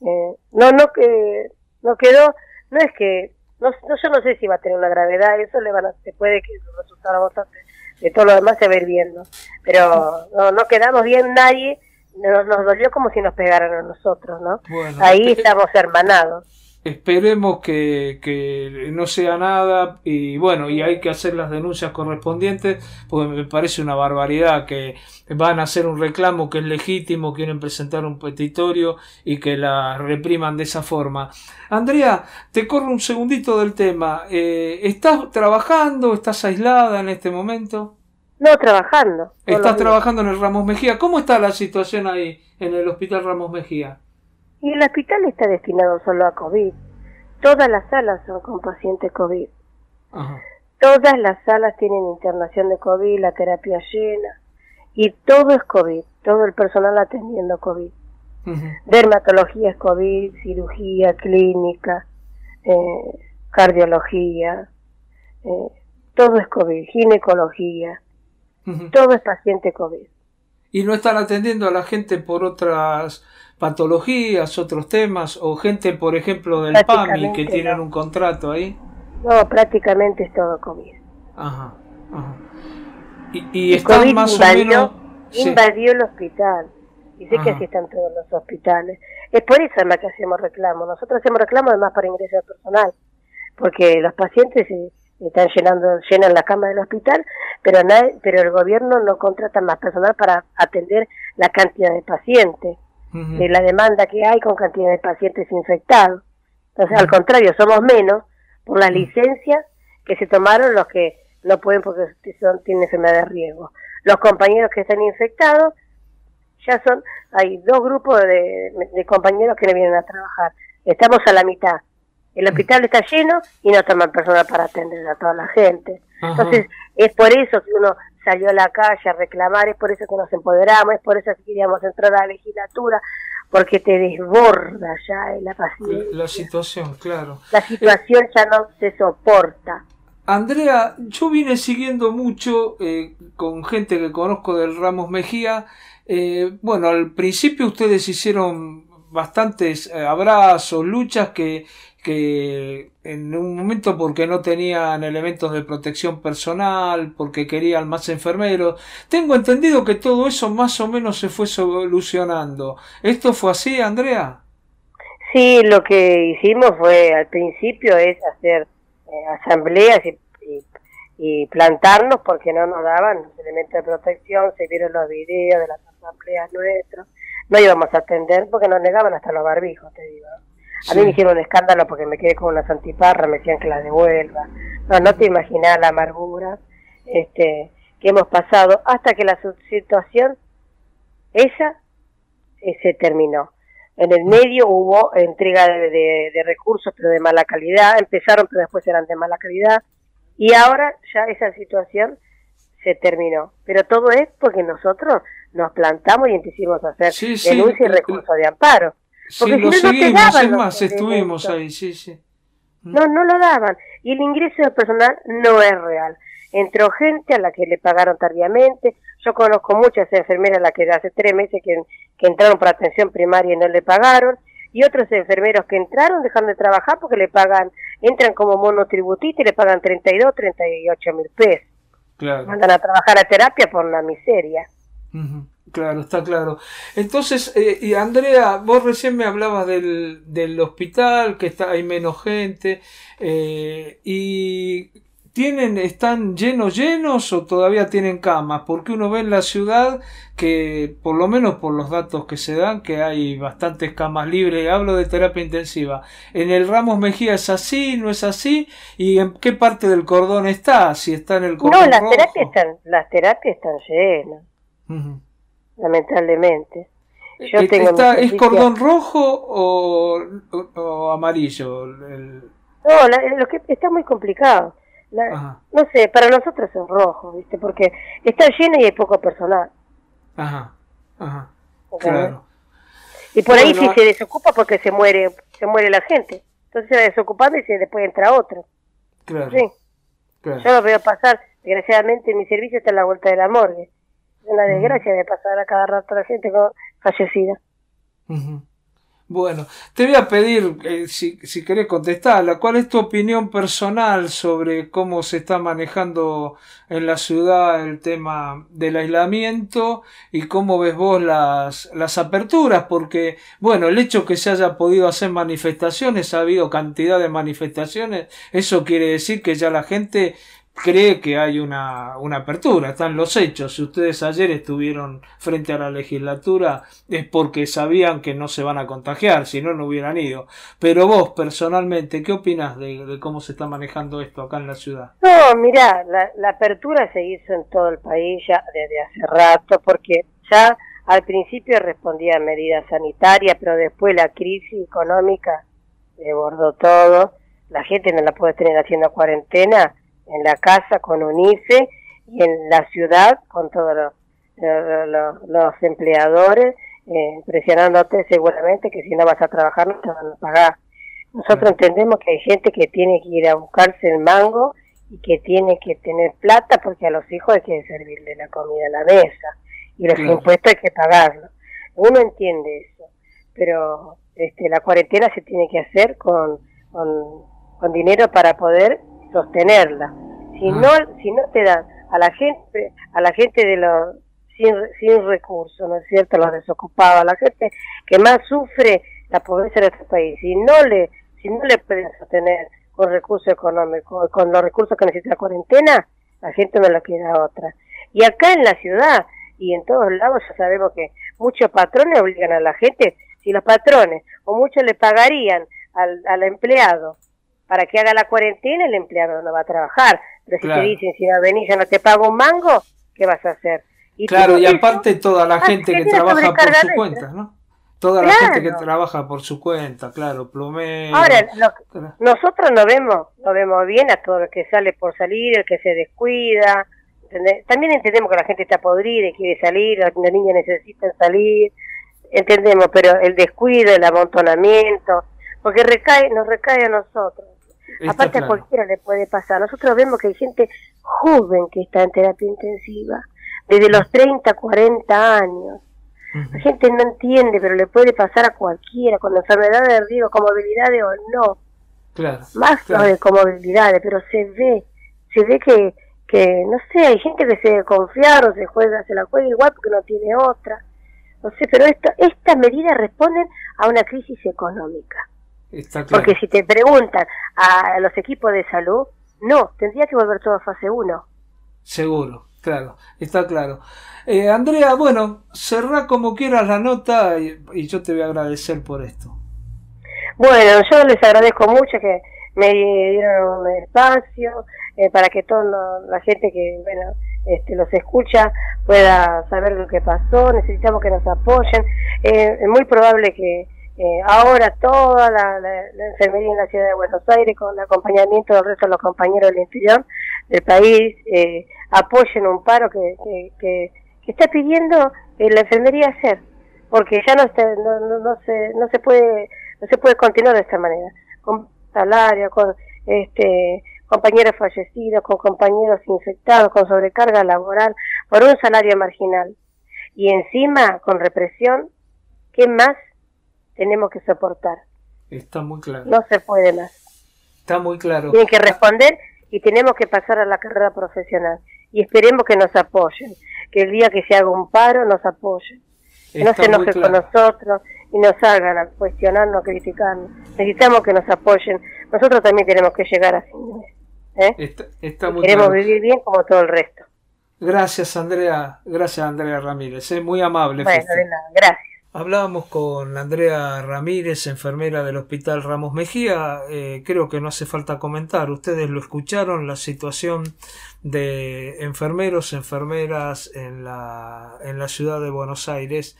no quedó, no es que, yo no sé si va a tener una gravedad, eso se puede que el resultado de todo lo demás se va a ir viendo, pero no quedamos bien nadie. Nos dolió como si nos pegaran a nosotros, ¿no? Bueno, ahí estamos hermanados. Esperemos que no sea nada y bueno, y hay que hacer las denuncias correspondientes porque me parece una barbaridad que van a hacer un reclamo que es legítimo, quieren presentar un petitorio y que la repriman de esa forma. Andrea, te corro un segundito del tema. ¿Estás trabajando? ¿Estás aislada en este momento? No, trabajando. ¿Estás trabajando en el Ramos Mejía? ¿Cómo está la situación ahí en el Hospital Ramos Mejía? Y el hospital está destinado solo a COVID. Todas las salas son con pacientes COVID. Ajá. Todas las salas tienen internación de COVID, la terapia llena. Y todo es COVID. Todo el personal atendiendo COVID. Dermatología es COVID, cirugía, clínica, cardiología. Todo es COVID, ginecología. Todo es paciente COVID. ¿Y no están atendiendo a la gente por otras patologías, otros temas, o gente, por ejemplo, del PAMI que tienen un contrato ahí? No, prácticamente es todo COVID. Ajá. Y están COVID más o menos... Invadió el hospital. Y sé que así están todos los hospitales. Es por eso además que hacemos reclamo. Nosotros hacemos reclamo además para ingreso de personal. Porque los pacientes están llenan la cama del hospital, pero el gobierno no contrata más personal para atender la cantidad de pacientes, de la demanda que hay con cantidad de pacientes infectados. Entonces, al contrario, somos menos por las licencias que se tomaron los que no pueden porque tienen enfermedad de riesgo. Los compañeros que están infectados, hay dos grupos de compañeros que no vienen a trabajar. Estamos a la mitad. El hospital está lleno y no toman personal para atender a toda la gente. Entonces, es por eso que uno salió a la calle a reclamar, es por eso que nos empoderamos, es por eso que queríamos entrar a la legislatura, porque te desborda ya la paciencia. La situación, claro. La situación ya no se soporta. Andrea, yo vine siguiendo mucho con gente que conozco del Ramos Mejía. Bueno, al principio ustedes hicieron bastantes abrazos, luchas que en un momento porque no tenían elementos de protección personal, porque querían más enfermeros. Tengo entendido que todo eso más o menos se fue solucionando. ¿Esto fue así, Andrea? Sí, lo que hicimos fue al principio es hacer asambleas y plantarnos porque no nos daban los elementos de protección. Se vieron los videos de las asambleas nuestras. No íbamos a atender porque nos negaban hasta los barbijos, te digo. A mí me hicieron un escándalo porque me quedé con una santiparra, me decían que la devuelva. No te imaginas la amargura que hemos pasado hasta que la situación esa se terminó. En el medio hubo entrega de recursos, pero de mala calidad. Empezaron, pero después eran de mala calidad. Y ahora ya esa situación se terminó. Pero todo es porque nosotros nos plantamos y empezamos a hacer denuncia y recursos de amparo. Porque lo si no, seguimos, no te daban es más, estuvimos ahí, No lo daban. Y el ingreso del personal no es real. Entró gente a la que le pagaron tardíamente. Yo conozco muchas enfermeras a las que hace 3 meses que entraron para atención primaria y no le pagaron. Y otros enfermeros que entraron dejaron de trabajar porque entran como monotributista y le pagan 32, 38 mil pesos. Claro. Mandan a trabajar a terapia por una miseria. Claro, está claro. Entonces, y Andrea, vos recién me hablabas del hospital, que hay menos gente, y ¿están llenos o todavía tienen camas? Porque uno ve en la ciudad que, por lo menos por los datos que se dan, que hay bastantes camas libres. Hablo de terapia intensiva. ¿En el Ramos Mejía es así, no es así? ¿Y en qué parte del cordón está? Si está en el cordón rojo. No, las terapias están llenas. Lamentablemente. ¿Es cordón rojo o amarillo? No, lo que está muy complicado. No sé, para nosotros es rojo, ¿viste? Porque está lleno y hay poco personal. Ajá. Claro. Y por ahí si se desocupa porque se muere la gente. Entonces se va desocupando y después entra otro. Claro. Sí. Claro. Yo lo veo pasar, desgraciadamente mi servicio está en la vuelta de la morgue. Es una desgracia de pasar a cada rato la gente fallecida. Bueno, te voy a pedir, si querés contestarla, ¿cuál es tu opinión personal sobre cómo se está manejando en la ciudad el tema del aislamiento y cómo ves vos las aperturas? Porque, bueno, el hecho que se haya podido hacer manifestaciones, ha habido cantidad de manifestaciones, eso quiere decir que ya la gente cree que hay una apertura, están los hechos. Si ustedes ayer estuvieron frente a la legislatura es porque sabían que no se van a contagiar, si no, no hubieran ido. Pero vos, personalmente, ¿qué opinás de cómo se está manejando esto acá en la ciudad? No, mirá, la apertura se hizo en todo el país ya desde hace rato, porque ya al principio respondía a medidas sanitarias, pero después la crisis económica desbordó todo, la gente no la puede tener haciendo cuarentena en la casa con un IFE y en la ciudad con todos los empleadores presionándote seguramente que si no vas a trabajar no te van a pagar. Nosotros entendemos que hay gente que tiene que ir a buscarse el mango y que tiene que tener plata porque a los hijos hay que servirle la comida a la mesa y los impuestos hay que pagarlos. Uno entiende eso, pero la cuarentena se tiene que hacer con dinero para poder sostenerla. Si no te dan a la gente de los sin recursos, ¿no es cierto?, los desocupados, la gente que más sufre la pobreza de nuestro país, si no le pueden sostener con recursos económicos, con los recursos que necesita la cuarentena, la gente no le queda otra. Y acá en la ciudad y en todos lados ya sabemos que muchos patrones obligan a la gente, si los patrones o muchos le pagarían al empleado para que haga la cuarentena, el empleado no va a trabajar. Pero si te dicen, si no venís, yo no te pago un mango, ¿qué vas a hacer? Y aparte toda la gente que trabaja por su cuenta, ¿no? Toda la gente que trabaja por su cuenta, plomero. Ahora, nosotros no vemos bien a todo el que sale por salir, el que se descuida. ¿Entendés? También entendemos que la gente está podrida y quiere salir, los niños necesitan salir, entendemos, pero el descuido, el amontonamiento, porque nos recae a nosotros. Aparte a cualquiera le puede pasar. Nosotros vemos que hay gente joven que está en terapia intensiva, desde los 30, 40 años. La gente no entiende, pero le puede pasar a cualquiera, con enfermedades de riesgo, comorbilidades o no. Más de comorbilidades, pero se ve que, no sé, hay gente que se confía o se la juega igual porque no tiene otra. No sé, pero estas medidas responden a una crisis económica. Porque si te preguntan a los equipos de salud, no, tendría que volver todo a fase 1. Seguro, está claro. Andrea, bueno, cerrá como quieras la nota y yo te voy a agradecer por esto. Bueno, yo les agradezco mucho que me dieron un espacio para que toda la gente que los escucha pueda saber lo que pasó. Necesitamos que nos apoyen. Es muy probable que ahora toda la enfermería en la ciudad de Buenos Aires, con el acompañamiento del resto de los compañeros del interior del país, apoyen un paro que está pidiendo la enfermería hacer, porque ya no se puede continuar de esta manera, con salario, con compañeros fallecidos, con compañeros infectados, con sobrecarga laboral, por un salario marginal, y encima con represión. ¿Qué más tenemos que soportar? Está muy claro. No se puede más. Está muy claro. Tienen que responder y tenemos que pasar a la carrera profesional. Y esperemos que nos apoyen. Que el día que se haga un paro nos apoyen. Que no se enojen con nosotros y nos hagan a cuestionarnos, a criticarnos. Necesitamos que nos apoyen. Nosotros también tenemos que llegar a fin de mes. Está muy queremos claro. Vivir bien como todo el resto. Gracias, Andrea. Gracias, Andrea Ramírez. Muy amable. Bueno, de nada. Gracias. Hablábamos con Andrea Ramírez, enfermera del Hospital Ramos Mejía. Creo que no hace falta comentar, ustedes lo escucharon, la situación de enfermeros, enfermeras en la ciudad de Buenos Aires,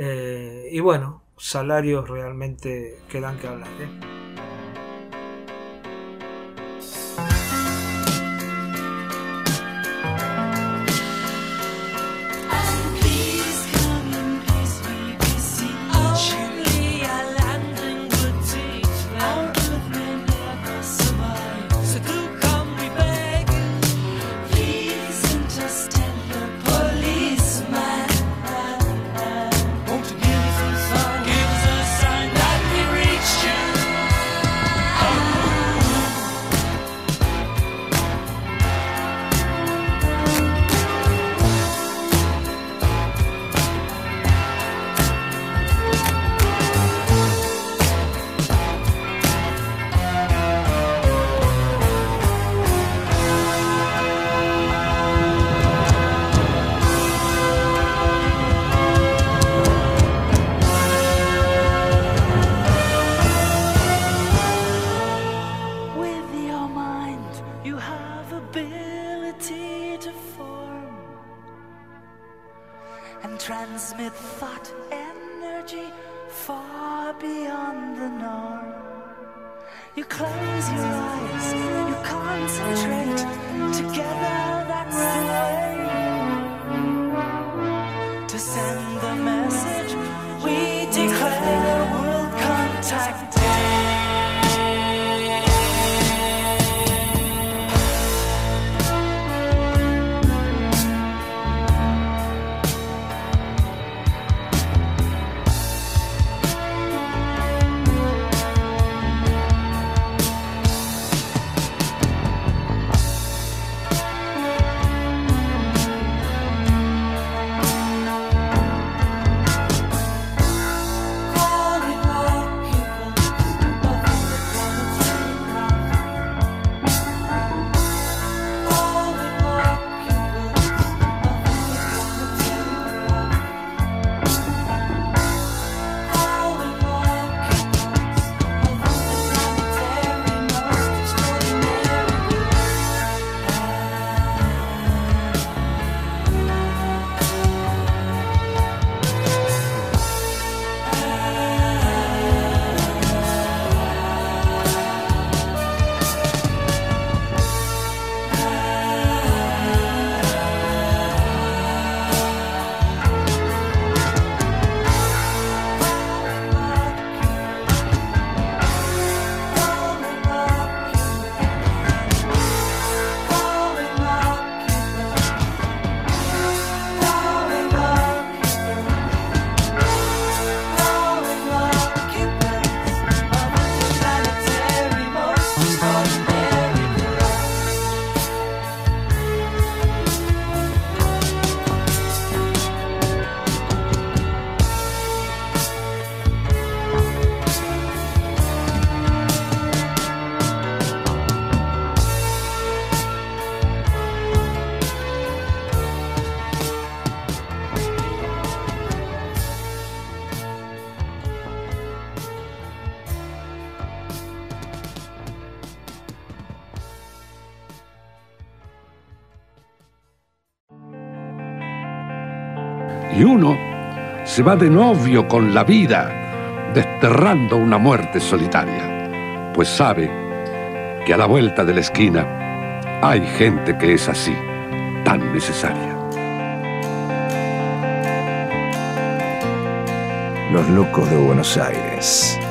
y bueno, salarios realmente que dan que hablar, beyond the norm. You close your eyes, you concentrate. Together, that's the way to send the message. We declare World Contact Day. Y uno se va de novio con la vida, desterrando una muerte solitaria, pues sabe que a la vuelta de la esquina hay gente que es así, tan necesaria. Los locos de Buenos Aires.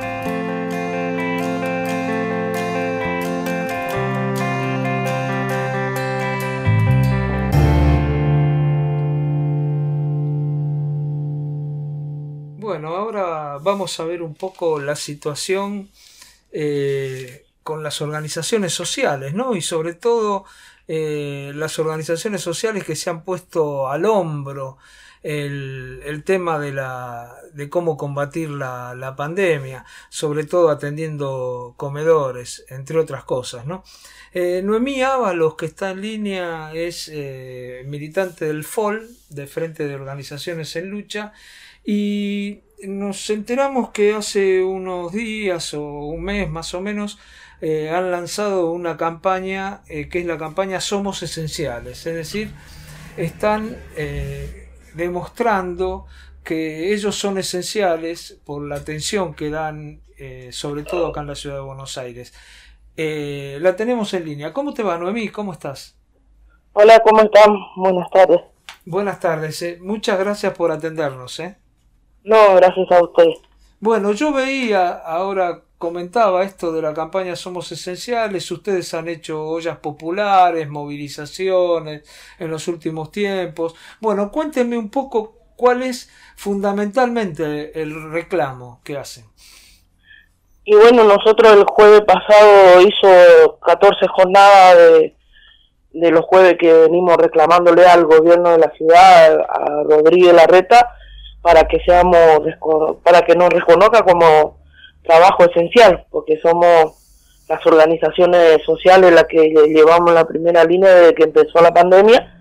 Bueno, ahora vamos a ver un poco la situación con las organizaciones sociales, ¿no? Y sobre todo las organizaciones sociales que se han puesto al hombro el tema de cómo combatir la pandemia, sobre todo atendiendo comedores, entre otras cosas, ¿no? Noemí Ábalos, que está en línea, es militante del FOL, de Frente de Organizaciones en Lucha, y nos enteramos que hace unos días o un mes más o menos han lanzado una campaña que es la campaña Somos Esenciales, es decir, están demostrando que ellos son esenciales por la atención que dan, sobre todo acá en la ciudad de Buenos Aires. La tenemos en línea. ¿Cómo te va, Noemí? ¿Cómo estás? Hola, ¿cómo están? Buenas tardes. Buenas tardes. Muchas gracias por atendernos. No, gracias a usted. Bueno, yo veía, ahora comentaba esto de la campaña Somos Esenciales. Ustedes han hecho ollas populares, movilizaciones en los últimos tiempos. Bueno, cuéntenme un poco cuál es fundamentalmente el reclamo que hacen. Y bueno, nosotros el jueves pasado hizo 14 jornadas de los jueves que venimos reclamándole al gobierno de la ciudad, a Rodríguez Larreta, para que nos reconozca como trabajo esencial, porque somos las organizaciones sociales las que llevamos la primera línea desde que empezó la pandemia,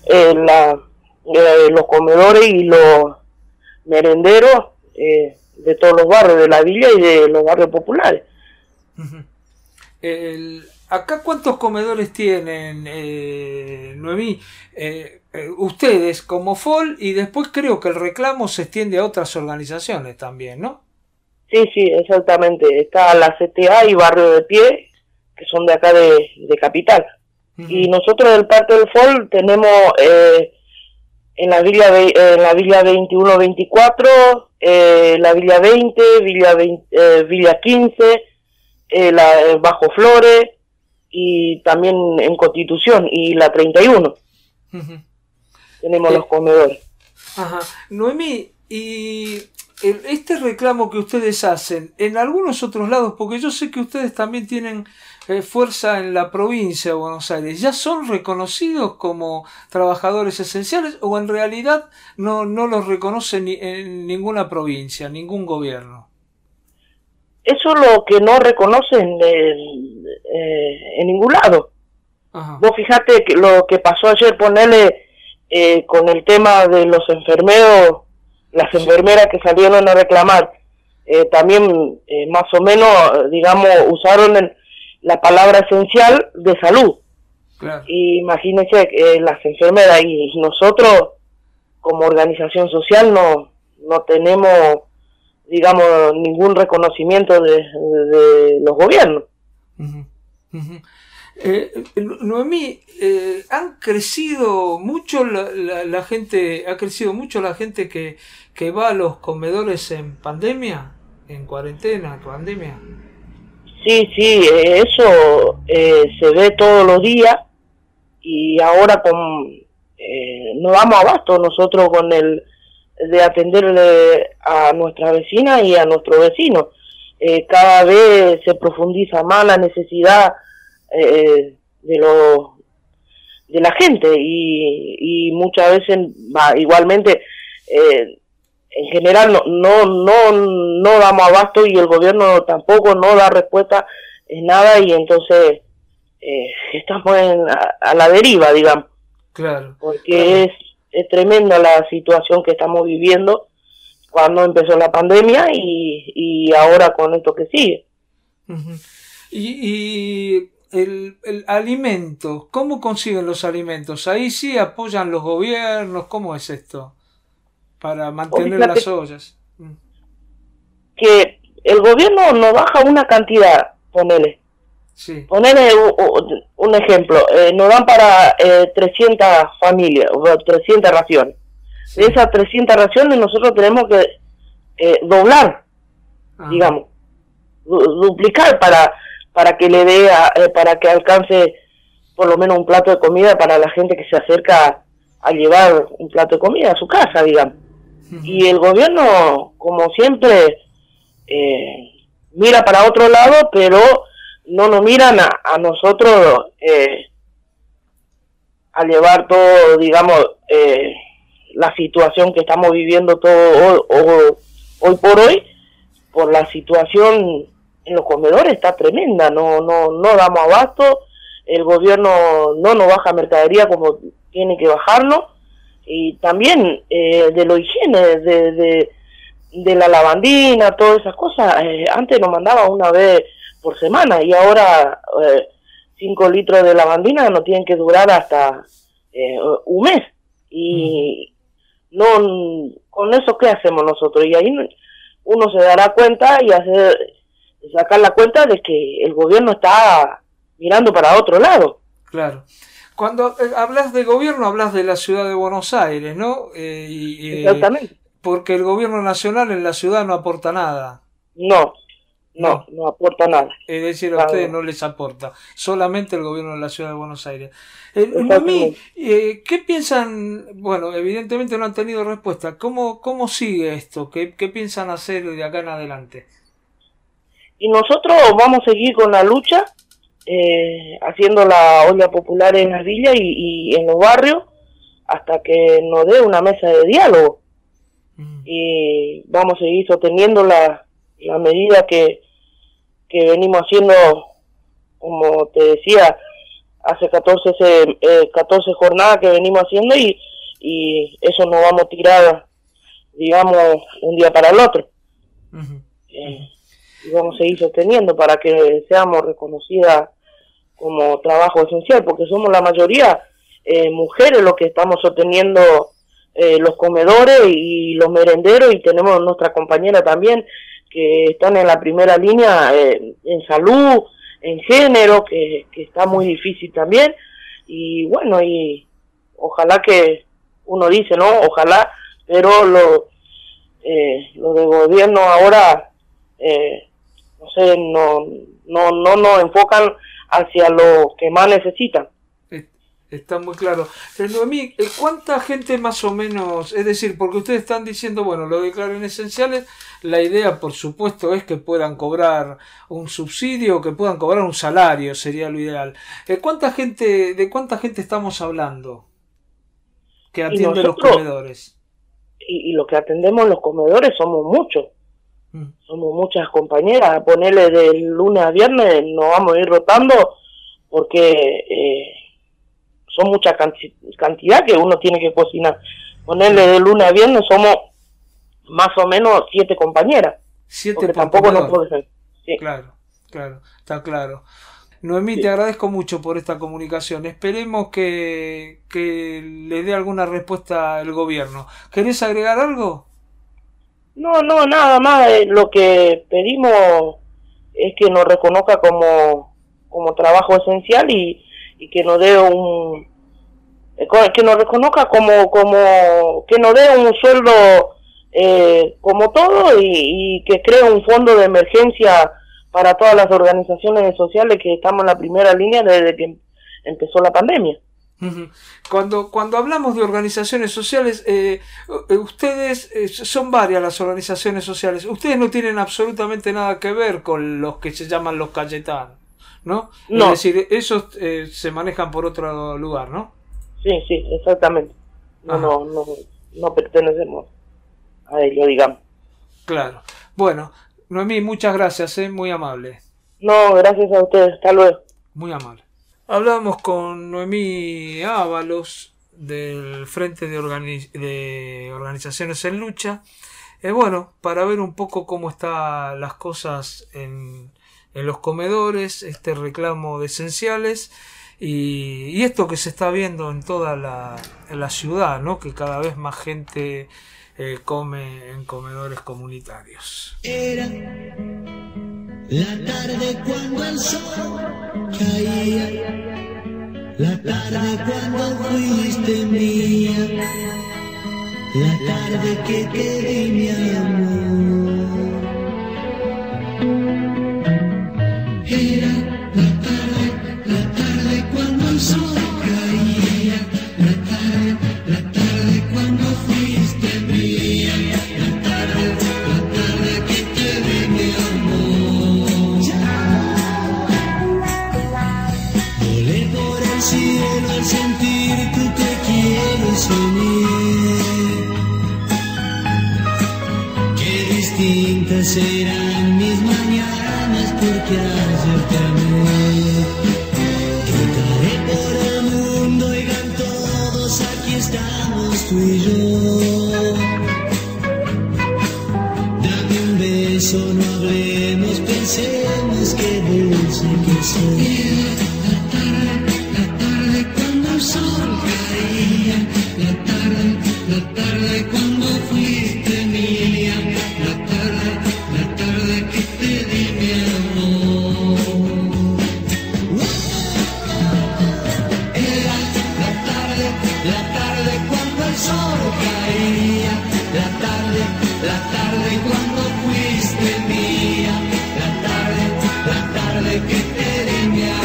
los comedores y los merenderos de todos los barrios de la villa y de los barrios populares. ¿Acá cuántos comedores tienen, Noemí? Ustedes como FOL, y después creo que el reclamo se extiende a otras organizaciones también, ¿no? Sí, exactamente. Está la CTA y Barrio de Pie, que son de acá de Capital. Y nosotros del Parque del Fol tenemos en la Villa 21-24, la Villa 20, Villa 15, Bajo Flores, y también en Constitución, y la 31. Tenemos los comedores. Ajá. Noemí, y este reclamo que ustedes hacen en algunos otros lados, porque yo sé que ustedes también tienen fuerza en la provincia de Buenos Aires, ¿ya son reconocidos como trabajadores esenciales o en realidad no los reconocen en ninguna provincia, ningún gobierno? Eso es lo que no reconocen en ningún lado. Ajá. Vos fijate que lo que pasó ayer, ponele con el tema de los enfermeros, las enfermeras que salieron a reclamar, también más o menos, digamos, usaron la palabra esencial de salud. Claro. Y imagínense las enfermeras y nosotros como organización social no tenemos, digamos, ningún reconocimiento de los gobiernos. Noemí, han crecido mucho la gente, ha crecido mucho la gente que va a los comedores en pandemia, en cuarentena, pandemia. Sí, eso se ve todos los días, y ahora no damos abasto nosotros con el de atenderle a nuestra vecina y a nuestro vecino. Cada vez se profundiza más la necesidad de la gente, y muchas veces igualmente en general no damos abasto, y el gobierno tampoco no da respuesta en nada, y entonces estamos a la deriva, digamos. Claro. Porque es tremenda la situación que estamos viviendo cuando empezó la pandemia y ahora con esto que sigue. Y el alimento, ¿cómo consiguen los alimentos? Ahí sí apoyan los gobiernos, ¿cómo es esto? Para mantener las ollas. Que el gobierno nos baja una cantidad, ponele un ejemplo, nos dan para 300 familias, o 300 raciones. De esas 300 raciones nosotros tenemos que doblar, digamos, duplicar para que le dé, para que alcance por lo menos un plato de comida para la gente que se acerca a llevar un plato de comida a su casa, digamos. Y el gobierno, como siempre, mira para otro lado, pero no nos miran a nosotros a llevar todo, digamos, la situación que estamos viviendo todo hoy por hoy, por la situación en los comedores está tremenda, no damos abasto, el gobierno no nos baja mercadería como tiene que bajarlo, y también de lo higiene, de la lavandina, todas esas cosas, antes nos mandaba una vez por semana, y ahora 5 litros de lavandina nos tienen que durar hasta un mes, y no, con eso ¿qué hacemos nosotros? Y ahí uno se dará cuenta y sacar la cuenta de que el gobierno está mirando para otro lado. Claro. Cuando hablas de gobierno, hablas de la ciudad de Buenos Aires, ¿no? Exactamente. Porque el gobierno nacional en la ciudad no aporta nada. No aporta nada. Es decir, a ustedes no les aporta, solamente el gobierno de la ciudad de Buenos Aires. Noemí, ¿qué piensan? Bueno, evidentemente no han tenido respuesta. ¿Cómo sigue esto? ¿Qué piensan hacer de acá en adelante? Y nosotros vamos a seguir con la lucha, haciendo la olla popular en las villas y en los barrios, hasta que nos dé una mesa de diálogo. Y vamos a seguir sosteniendo la medida que venimos haciendo, como te decía, hace 14 jornadas que venimos haciendo, y eso nos vamos a tirar, digamos, un día para el otro. Y vamos a seguir sosteniendo para que seamos reconocidas como trabajo esencial, porque somos la mayoría mujeres los que estamos sosteniendo los comedores y los merenderos, y tenemos nuestra compañera también, que están en la primera línea en salud, en género, que está muy difícil también. Y bueno, y ojalá que uno dice, ¿no? Ojalá, pero lo de gobierno ahora, no sé, no nos enfocan hacia lo que más necesitan. Está muy claro. Noemí, ¿cuánta gente más o menos? Es decir, porque ustedes están diciendo, bueno, lo declaran esenciales, la idea, por supuesto, es que puedan cobrar un subsidio, que puedan cobrar un salario, sería lo ideal. ¿De cuánta gente estamos hablando que atiende los comedores? Y lo que atendemos en los comedores somos muchos. Somos muchas compañeras. A ponerle de lunes a viernes nos vamos a ir rotando porque son mucha cantidad que uno tiene que cocinar. Ponerle de lunes a viernes somos más o menos 7 compañeras. 7 por tampoco comedor. No puede ser. Sí. Claro, está claro. Noemí, sí. Te agradezco mucho por esta comunicación. Esperemos que le dé alguna respuesta el gobierno. ¿Querés agregar algo? No, nada más. Lo que pedimos es que nos reconozca como trabajo esencial y que nos dé que nos reconozca como que nos dé un sueldo como todo y que cree un fondo de emergencia para todas las organizaciones sociales que estamos en la primera línea desde que empezó la pandemia. Cuando hablamos de organizaciones sociales, ustedes, son varias las organizaciones sociales, ustedes no tienen absolutamente nada que ver con los que se llaman los Cayetanos, ¿no? No. Es decir, esos se manejan por otro lugar, ¿no? Sí, exactamente. No pertenecemos a ello, digamos. Claro. Bueno, Noemí, muchas gracias, muy amable. No, gracias a ustedes, hasta luego. Muy amable. Hablábamos con Noemí Ábalos del Frente de Organizaciones en Lucha, bueno, para ver un poco cómo están las cosas en los comedores, este reclamo de esenciales y esto que se está viendo en toda la ciudad, ¿no? Que cada vez más gente come en comedores comunitarios. Era la tarde cuando el sol caía, la tarde cuando fuiste mía, la tarde que te di mi amor. Era la tarde cuando el sol caía, la tarde cuando fuiste mía, la tarde que te di mi amor. Volé por el cielo al sentir tu te quiero y soñé. Qué distintas serán mis mañanas porque ayer te amé. Trotaré por el mundo, oigan todos, aquí estamos tú y yo. Dame un beso, no hablemos, pensemos qué dulce que soy. La tarde cuando el sol caía, la tarde cuando fuiste mía, la tarde que te di mi amor. Era la tarde cuando el sol caía, la tarde cuando fuiste mía, la tarde que te di mi amor.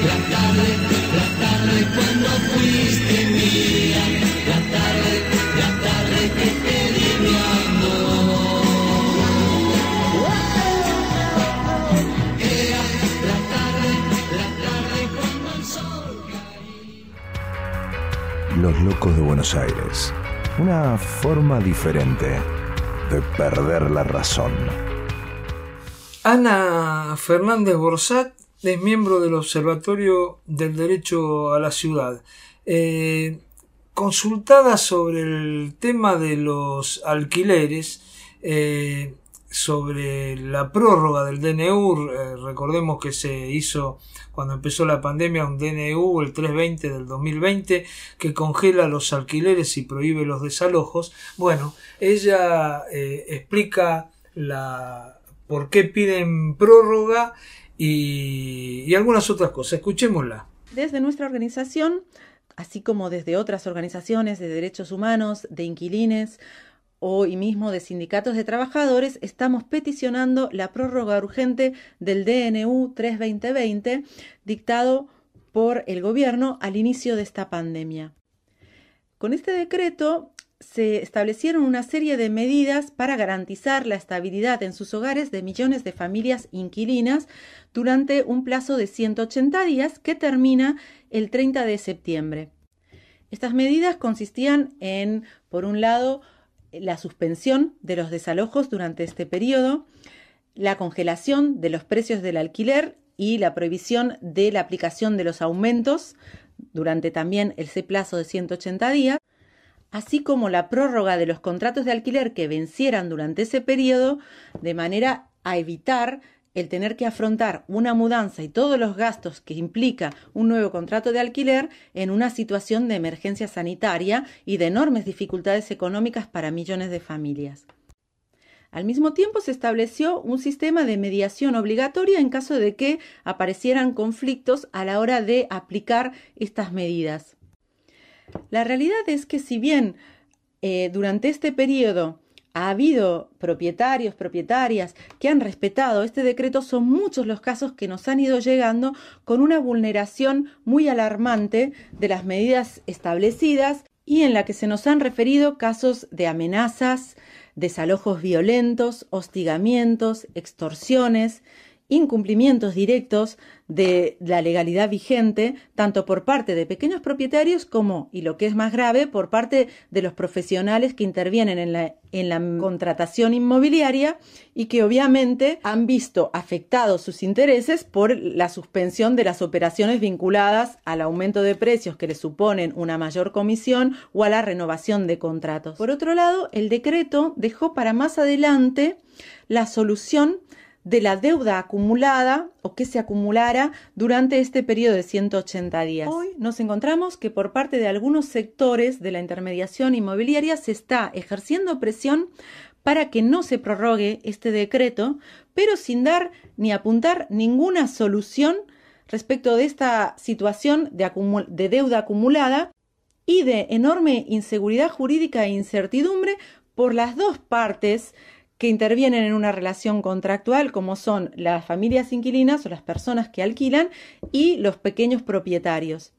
cuando fuiste mía, la tarde que te di mi amor. Era la tarde cuando el sol caía. Los locos de Buenos Aires. Una forma diferente de perder la razón. Ana Fernández Borsat es miembro del Observatorio del Derecho a la Ciudad. Consultada sobre el tema de los alquileres, sobre la prórroga del DNU, recordemos que se hizo cuando empezó la pandemia un DNU, el 320 del 2020, que congela los alquileres y prohíbe los desalojos. Bueno, ella explica por qué piden prórroga y algunas otras cosas. Escuchémosla. Desde nuestra organización, así como desde otras organizaciones de derechos humanos, de inquilines y mismo de sindicatos de trabajadores, estamos peticionando la prórroga urgente del DNU 3-2020 dictado por el gobierno al inicio de esta pandemia. Con este decreto se establecieron una serie de medidas para garantizar la estabilidad en sus hogares de millones de familias inquilinas durante un plazo de 180 días que termina el 30 de septiembre. Estas medidas consistían en, por un lado, la suspensión de los desalojos durante este periodo, la congelación de los precios del alquiler y la prohibición de la aplicación de los aumentos durante también ese plazo de 180 días, así como la prórroga de los contratos de alquiler que vencieran durante ese periodo, de manera a evitar el tener que afrontar una mudanza y todos los gastos que implica un nuevo contrato de alquiler en una situación de emergencia sanitaria y de enormes dificultades económicas para millones de familias. Al mismo tiempo se estableció un sistema de mediación obligatoria en caso de que aparecieran conflictos a la hora de aplicar estas medidas. La realidad es que si bien durante este periodo ha habido propietarios, propietarias que han respetado este decreto, son muchos los casos que nos han ido llegando con una vulneración muy alarmante de las medidas establecidas y en la que se nos han referido casos de amenazas, desalojos violentos, hostigamientos, extorsiones, incumplimientos directos de la legalidad vigente, tanto por parte de pequeños propietarios como, y lo que es más grave, por parte de los profesionales que intervienen en la contratación inmobiliaria y que obviamente han visto afectados sus intereses por la suspensión de las operaciones vinculadas al aumento de precios que les suponen una mayor comisión o a la renovación de contratos. Por otro lado, el decreto dejó para más adelante la solución de la deuda acumulada o que se acumulara durante este periodo de 180 días. Hoy nos encontramos que por parte de algunos sectores de la intermediación inmobiliaria se está ejerciendo presión para que no se prorrogue este decreto, pero sin dar ni apuntar ninguna solución respecto de esta situación de deuda acumulada y de enorme inseguridad jurídica e incertidumbre por las dos partes que intervienen en una relación contractual, como son las familias inquilinas o las personas que alquilan y los pequeños propietarios.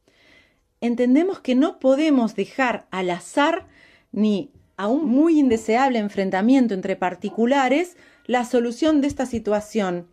Entendemos que no podemos dejar al azar ni a un muy indeseable enfrentamiento entre particulares la solución de esta situación.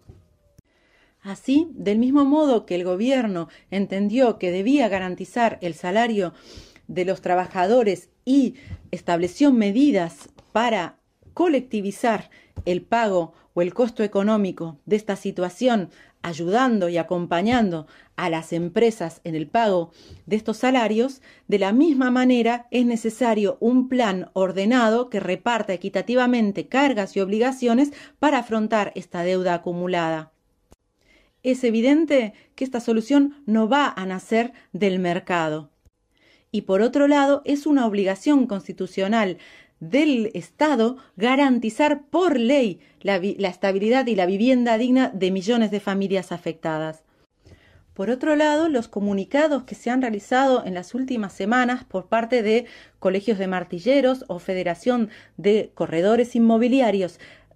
Así, del mismo modo que el gobierno entendió que debía garantizar el salario de los trabajadores y estableció medidas para colectivizar el pago o el costo económico de esta situación, ayudando y acompañando a las empresas en el pago de estos salarios, de la misma manera es necesario un plan ordenado que reparta equitativamente cargas y obligaciones para afrontar esta deuda acumulada. Es evidente que esta solución no va a nacer del mercado. Y por otro lado, es una obligación constitucional del Estado garantizar por ley la estabilidad y la vivienda digna de millones de familias afectadas. Por otro lado, los comunicados que se han realizado en las últimas semanas por parte de colegios de martilleros o Federación de Corredores Inmobiliarios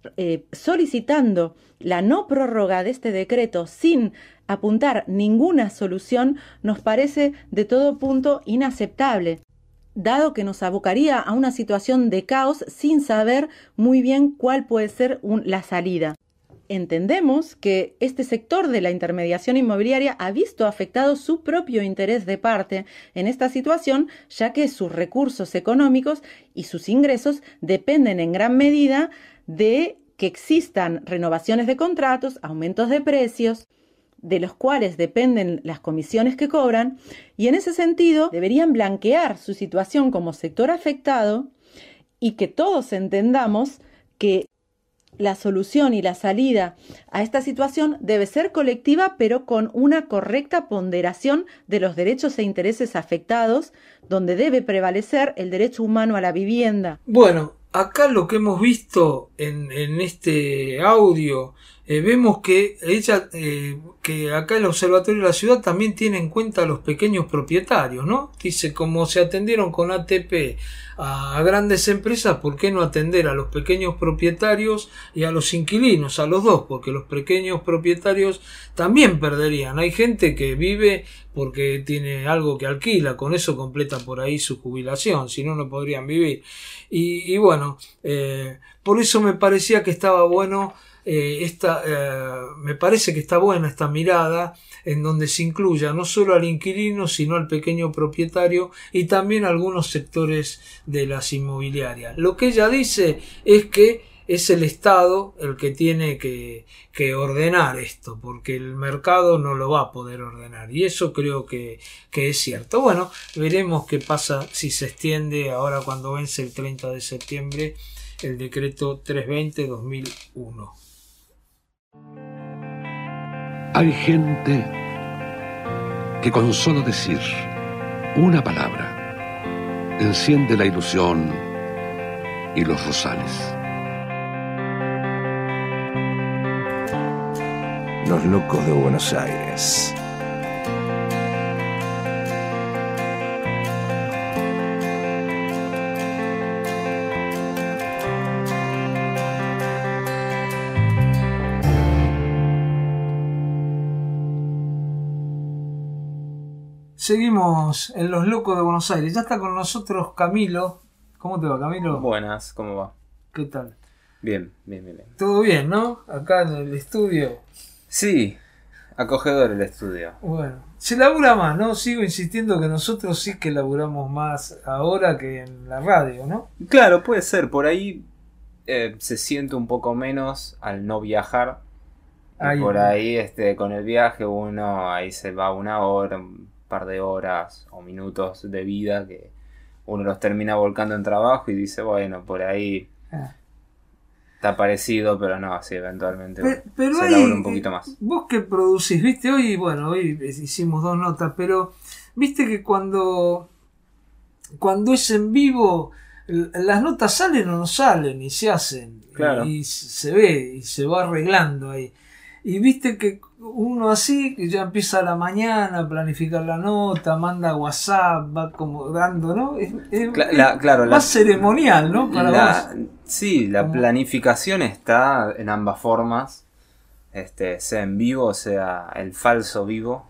solicitando la no prórroga de este decreto sin apuntar ninguna solución, nos parece de todo punto inaceptable, dado que nos abocaría a una situación de caos sin saber muy bien cuál puede ser la salida. Entendemos que este sector de la intermediación inmobiliaria ha visto afectado su propio interés de parte en esta situación, ya que sus recursos económicos y sus ingresos dependen en gran medida de que existan renovaciones de contratos, aumentos de precios, de los cuales dependen las comisiones que cobran, y en ese sentido deberían blanquear su situación como sector afectado y que todos entendamos que la solución y la salida a esta situación debe ser colectiva, pero con una correcta ponderación de los derechos e intereses afectados, donde debe prevalecer el derecho humano a la vivienda. Bueno, acá lo que hemos visto en este audio, vemos que que acá el Observatorio de la Ciudad también tiene en cuenta a los pequeños propietarios, ¿no? Dice, como se atendieron con ATP a grandes empresas, ¿por qué no atender a los pequeños propietarios y a los inquilinos, a los dos? Porque los pequeños propietarios también perderían. Hay gente que vive porque tiene algo que alquila, con eso completa por ahí su jubilación, si no, no podrían vivir. Y bueno, por eso me parecía que estaba bueno me parece que está buena esta mirada en donde se incluya no solo al inquilino sino al pequeño propietario y también algunos sectores de las inmobiliarias. Lo que ella dice es que es el Estado el que tiene que ordenar esto, porque el mercado no lo va a poder ordenar, y eso creo que es cierto. Bueno, veremos qué pasa si se extiende ahora cuando vence el 30 de septiembre el decreto 320-2001. Hay gente que con solo decir una palabra enciende la ilusión y los rosales. Los locos de Buenos Aires. Seguimos en Los Locos de Buenos Aires. Ya está con nosotros Camilo. ¿Cómo te va, Camilo? Buenas, ¿cómo va? ¿Qué tal? Bien. Todo bien, ¿no? Acá en el estudio. Sí, acogedor el estudio. Bueno, se labura más, ¿no? Sigo insistiendo que nosotros sí que laburamos más ahora que en la radio, ¿no? Claro, puede ser. Por ahí se siente un poco menos al no viajar. Y por ahí con el viaje uno ahí se va una hora, un par de horas o minutos de vida que uno los termina volcando en trabajo y dice, bueno, por ahí está parecido, pero no, sí, eventualmente pero se ahí, labura un poquito más. Vos que producís, viste, hoy hicimos 2 notas, pero viste que cuando es en vivo, las notas salen o no salen y se hacen, claro. Y se ve y se va arreglando ahí. Y viste que uno así, que ya empieza a la mañana a planificar la nota, manda WhatsApp, va acomodando, ¿no? Claro, más ceremonial, ¿no? Para vos. Sí, la planificación está en ambas formas, sea en vivo, sea el falso vivo,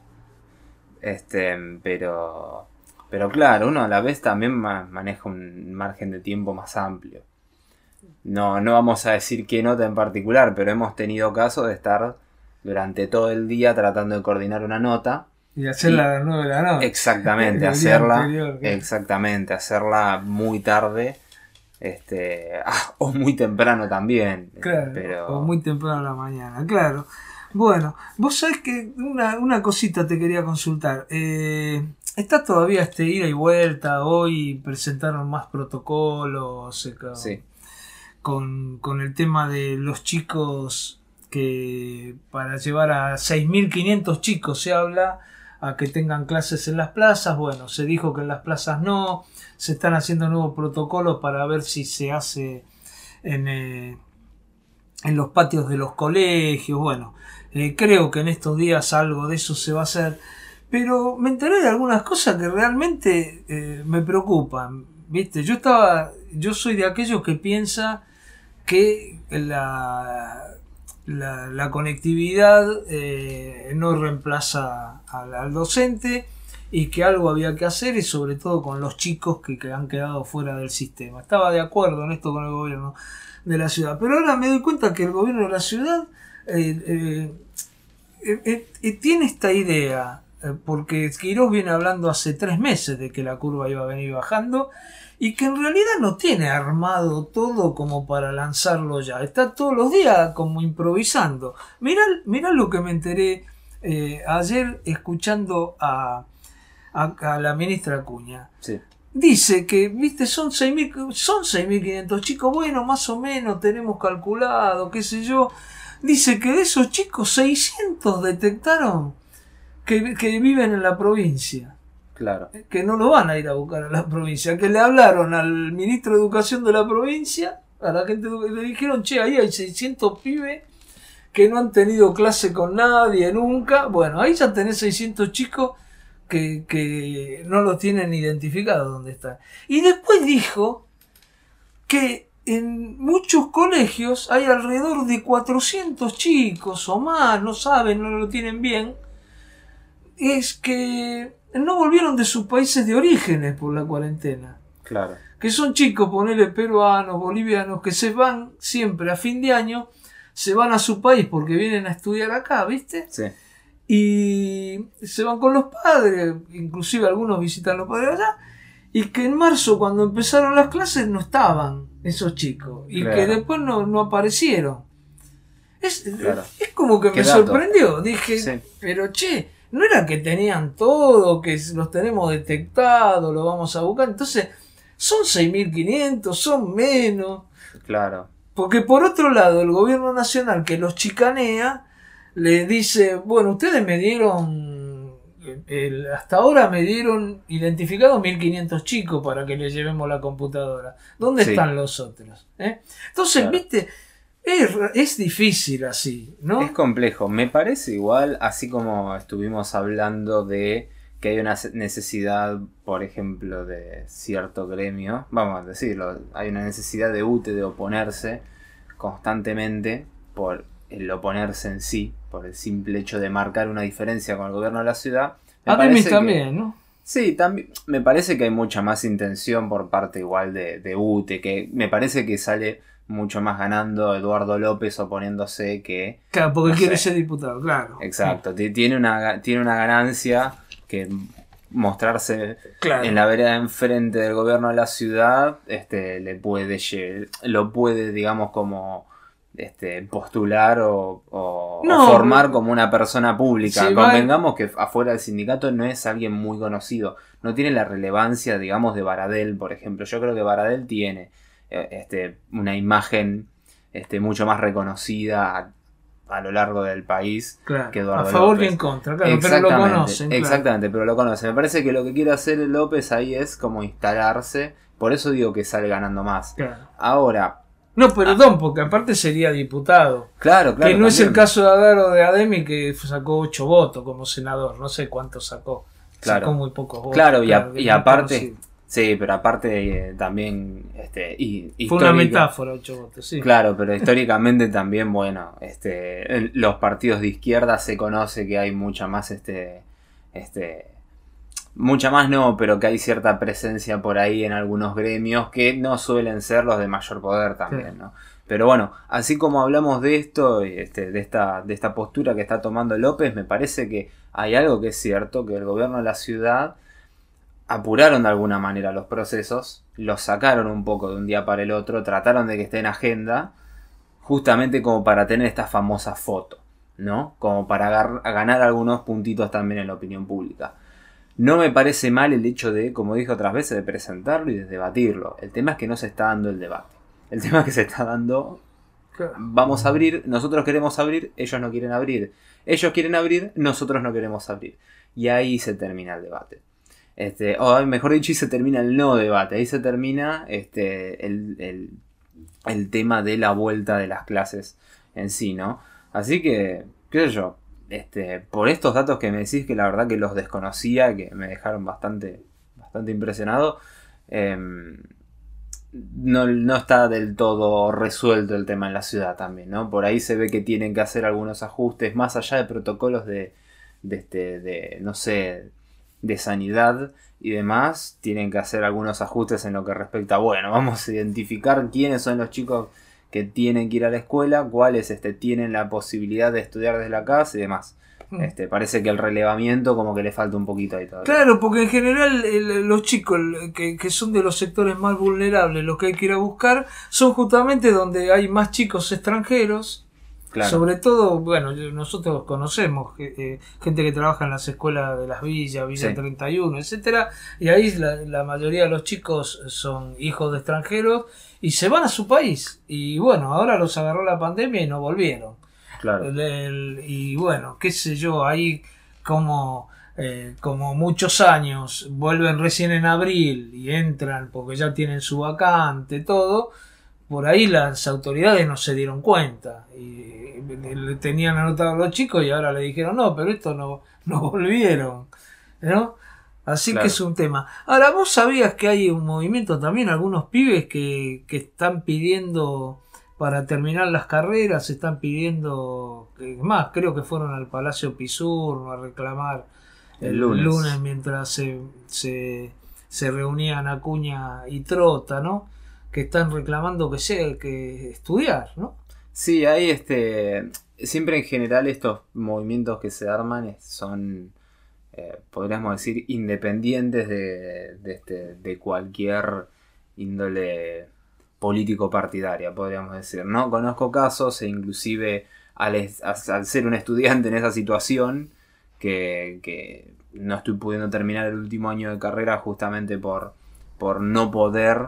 pero claro, uno a la vez también maneja un margen de tiempo más amplio. No vamos a decir qué nota en particular, pero hemos tenido casos de estar durante todo el día tratando de coordinar una nota. Y hacerla a las 9 de la noche. Exactamente, hacerla muy tarde. O muy temprano también. Claro, o muy temprano a la mañana, claro. Bueno, vos sabés que una cosita te quería consultar. Está todavía ida y vuelta. Hoy presentaron más protocolos. Sí. Con el tema de los chicos, que para llevar a 6.500 chicos se habla a que tengan clases en las plazas. Bueno, se dijo que en las plazas no, se están haciendo nuevos protocolos para ver si se hace en los patios de los colegios. Bueno, creo que en estos días algo de eso se va a hacer, pero me enteré de algunas cosas que realmente me preocupan, ¿viste? Yo soy de aquellos que piensa que la conectividad no reemplaza al docente y que algo había que hacer, y sobre todo con los chicos que han quedado fuera del sistema. Estaba de acuerdo en esto con el gobierno de la ciudad, pero ahora me doy cuenta que el gobierno de la ciudad tiene esta idea, porque Quirós viene hablando hace 3 meses de que la curva iba a venir bajando, y que en realidad no tiene armado todo como para lanzarlo ya. Está todos los días como improvisando. Mirá lo que me enteré ayer escuchando a la ministra Acuña. Sí. Dice que, viste, son 6.500 chicos, bueno, más o menos tenemos calculado, qué sé yo. Dice que de esos chicos 600 detectaron que viven en la provincia. Claro. Que no lo van a ir a buscar a la provincia, que le hablaron al ministro de Educación de la provincia, a la gente, le dijeron, che, ahí hay 600 pibes que no han tenido clase con nadie nunca. Bueno, ahí ya tenés 600 chicos que no los tienen identificados dónde están. Y después dijo que en muchos colegios hay alrededor de 400 chicos o más, no saben, no lo tienen bien, es que no volvieron de sus países de orígenes por la cuarentena. Claro. Que son chicos, ponele, peruanos, bolivianos, que se van siempre a fin de año, se van a su país porque vienen a estudiar acá, ¿viste? Sí. Y se van con los padres, inclusive algunos visitan a los padres allá, y que en marzo, cuando empezaron las clases, no estaban esos chicos, y claro. que después no aparecieron. Claro. Es como que me sorprendió. Dije, sí. Pero che, no era que tenían todo, que los tenemos detectados, lo vamos a buscar. Entonces, son 6.500, son menos. Claro. Porque por otro lado, el gobierno nacional que los chicanea, le dice, bueno, ustedes me dieron, hasta ahora me dieron identificados 1.500 chicos para que les llevemos la computadora. ¿Dónde están los otros? Entonces, claro. Viste, es difícil así, ¿no? Es complejo. Me parece igual, así como estuvimos hablando de que hay una necesidad, por ejemplo, de cierto gremio, vamos a decirlo, hay una necesidad de UTE de oponerse constantemente por el oponerse en sí, por el simple hecho de marcar una diferencia con el gobierno de la ciudad. Además también, ¿no? Sí, también me parece que hay mucha más intención por parte igual de UTE, que me parece que sale mucho más ganando Eduardo López oponiéndose que... Claro, porque quiere ser diputado, claro. Exacto, tiene una ganancia que mostrarse claro. En la vereda enfrente del gobierno de la ciudad, lo puede, digamos, como... postular o formar como una persona pública. Sí, convengamos que afuera del sindicato no es alguien muy conocido, no tiene la relevancia, digamos, de Baradel, por ejemplo. Yo creo que Baradel tiene una imagen mucho más reconocida a lo largo del país, claro, que Eduardo a favor López. Y en contra, claro, pero lo conocen. Exactamente, pero lo conocen. Me parece que lo que quiere hacer López ahí es como instalarse, por eso digo que sale ganando más. Claro. Ahora... No, perdón, porque aparte sería diputado. Claro. Que no es el caso de Adaro de Ademi, que sacó 8 votos como senador. No sé cuántos sacó. Claro. Sacó muy pocos votos. Claro, y aparte... Sí, pero aparte también... Fue una metáfora, 8 votos, sí. Claro, pero históricamente también, bueno, los partidos de izquierda se conoce que hay mucha más... mucha más no, pero que hay cierta presencia por ahí en algunos gremios que no suelen ser los de mayor poder también, sí. ¿No? Pero bueno, así como hablamos de esto, de esta postura que está tomando López, me parece que hay algo que es cierto, que el gobierno de la ciudad apuraron de alguna manera los procesos, los sacaron un poco de un día para el otro, trataron de que esté en agenda, justamente como para tener esta famosa foto, ¿no? Como para ganar algunos puntitos también en la opinión pública. No me parece mal el hecho de, como dije otras veces, de presentarlo y de debatirlo. El tema es que no se está dando el debate. El tema es que se está dando... Vamos a abrir, nosotros queremos abrir, ellos no quieren abrir. Ellos quieren abrir, nosotros no queremos abrir. Y ahí se termina el debate. Mejor dicho, ahí se termina el no debate. Ahí se termina el tema de la vuelta de las clases en sí, ¿no? Así que, qué sé yo... por estos datos que me decís, que la verdad que los desconocía, que me dejaron bastante impresionado, no está del todo resuelto el tema en la ciudad también, ¿no? Por ahí se ve que tienen que hacer algunos ajustes, más allá de protocolos de no sé, de sanidad y demás, tienen que hacer algunos ajustes en lo que respecta, bueno, vamos a identificar quiénes son los chicos que tienen que ir a la escuela, cuáles tienen la posibilidad de estudiar desde la casa y demás. Parece que el relevamiento como que le falta un poquito ahí todavía. Claro, porque en general los chicos que son de los sectores más vulnerables, los que hay que ir a buscar, son justamente donde hay más chicos extranjeros. Claro. Sobre todo, bueno, nosotros conocemos gente que trabaja en las escuelas de las villas, Villa sí. 31, etcétera, y ahí la mayoría de los chicos son hijos de extranjeros y se van a su país. Y bueno, ahora los agarró la pandemia y no volvieron. Claro. Y bueno, qué sé yo, ahí como muchos años vuelven recién en abril y entran porque ya tienen su vacante, todo, por ahí las autoridades no se dieron cuenta y tenían anotados a los chicos y ahora le dijeron no, pero esto no volvieron, ¿no? Así claro. Que es un tema. Ahora, ¿vos sabías que hay un movimiento también, algunos pibes que están pidiendo... Para terminar las carreras están pidiendo, más creo que fueron al Palacio Pisurno a reclamar el lunes mientras se reunían Acuña y Trota, ¿no? Que están reclamando que estudiar, ¿no? Sí, hay siempre en general estos movimientos que se arman son, podríamos decir, independientes de cualquier índole político partidaria, podríamos decir, ¿no? Conozco casos e inclusive al ser un estudiante en esa situación que no estoy pudiendo terminar el último año de carrera justamente por no poder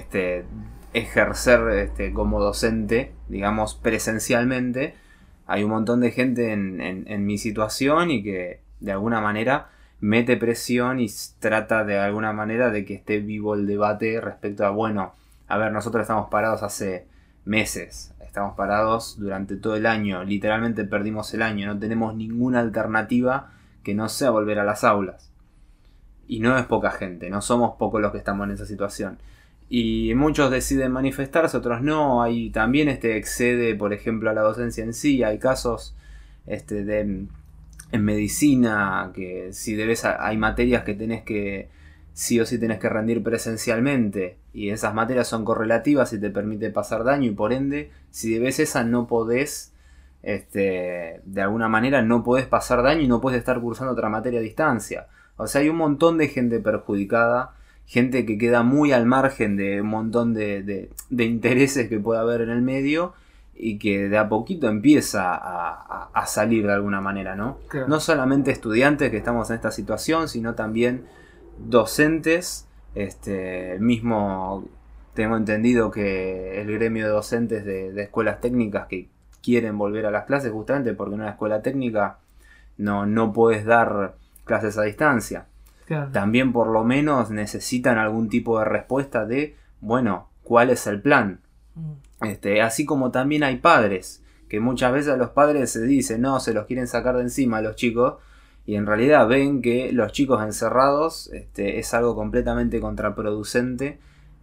ejercer como docente, digamos, presencialmente. Hay un montón de gente en mi situación y que de alguna manera mete presión y trata de alguna manera de que esté vivo el debate respecto a, bueno, a ver, nosotros estamos parados hace meses, estamos parados durante todo el año, literalmente perdimos el año, no tenemos ninguna alternativa que no sea volver a las aulas. Y no es poca gente, no somos pocos los que estamos en esa situación. Y muchos deciden manifestarse, otros no, hay también excede, por ejemplo, a la docencia en sí, hay casos en medicina que si hay materias que tenés que sí o sí tenés que rendir presencialmente y esas materias son correlativas y te permite pasar daño y por ende si debes esa no podés de alguna manera no podés pasar daño y no podés estar cursando otra materia a distancia. O sea, hay un montón de gente perjudicada, gente que queda muy al margen de un montón de intereses que puede haber en el medio y que de a poquito empieza a salir de alguna manera, ¿no? Claro. No solamente estudiantes que estamos en esta situación, sino también docentes, mismo tengo entendido que el gremio de docentes de escuelas técnicas que quieren volver a las clases justamente porque en una escuela técnica no puedes dar clases a distancia. Claro. También por lo menos necesitan algún tipo de respuesta de, bueno, ¿cuál es el plan? Así como también hay padres, que muchas veces a los padres se dice, no, se los quieren sacar de encima a los chicos, y en realidad ven que los chicos encerrados es algo completamente contraproducente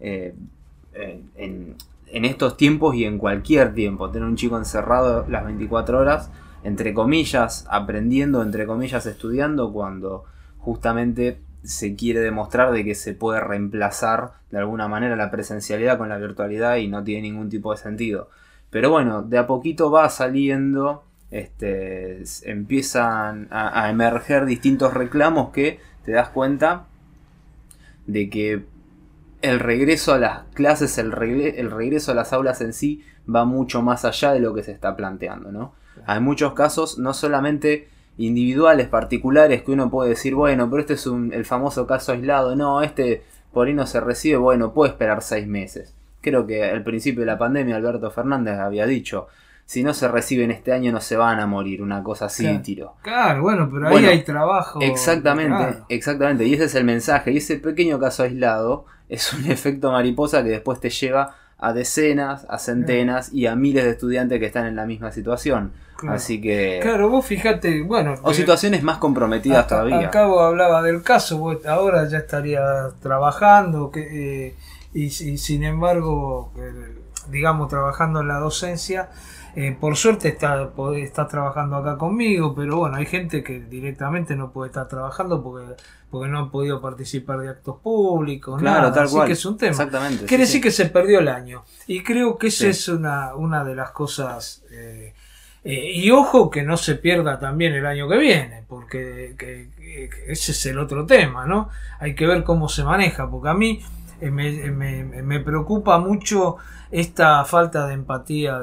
en estos tiempos y en cualquier tiempo. Tener un chico encerrado las 24 horas, entre comillas, aprendiendo, entre comillas, estudiando, cuando justamente se quiere demostrar de que se puede reemplazar de alguna manera la presencialidad con la virtualidad y no tiene ningún tipo de sentido. Pero bueno, de a poquito va saliendo... empiezan a emerger distintos reclamos que te das cuenta de que el regreso a las clases, el regreso a las aulas en sí va mucho más allá de lo que se está planteando, ¿no? Hay muchos casos, no solamente individuales, particulares, que uno puede decir, bueno, pero este es el famoso caso aislado, no, por ahí no se recibe, bueno, puede esperar 6 meses. Creo que al principio de la pandemia Alberto Fernández había dicho, si no se reciben este año no se van a morir, una cosa así, claro, tiro. Claro, bueno, pero ahí hay trabajo. Exactamente, claro. Exactamente, y ese es el mensaje, y ese pequeño caso aislado es un efecto mariposa que después te lleva a decenas, a centenas y a miles de estudiantes que están en la misma situación. Claro. Así que... Claro, vos fíjate, bueno... O situaciones más comprometidas todavía. Acá vos hablaba del caso, vos ahora ya estarías trabajando, y sin embargo, digamos, trabajando en la docencia, por suerte está trabajando acá conmigo, pero bueno, hay gente que directamente no puede estar trabajando porque no han podido participar de actos públicos, claro, nada, tal así cual. que es un tema. Exactamente. Quiere Sí, decir que se perdió el año, y creo que esa Sí. es una de las cosas. Y ojo que no se pierda también el año que viene, porque que ese es el otro tema, ¿no? Hay que ver cómo se maneja, porque a mí me preocupa mucho esta falta de empatía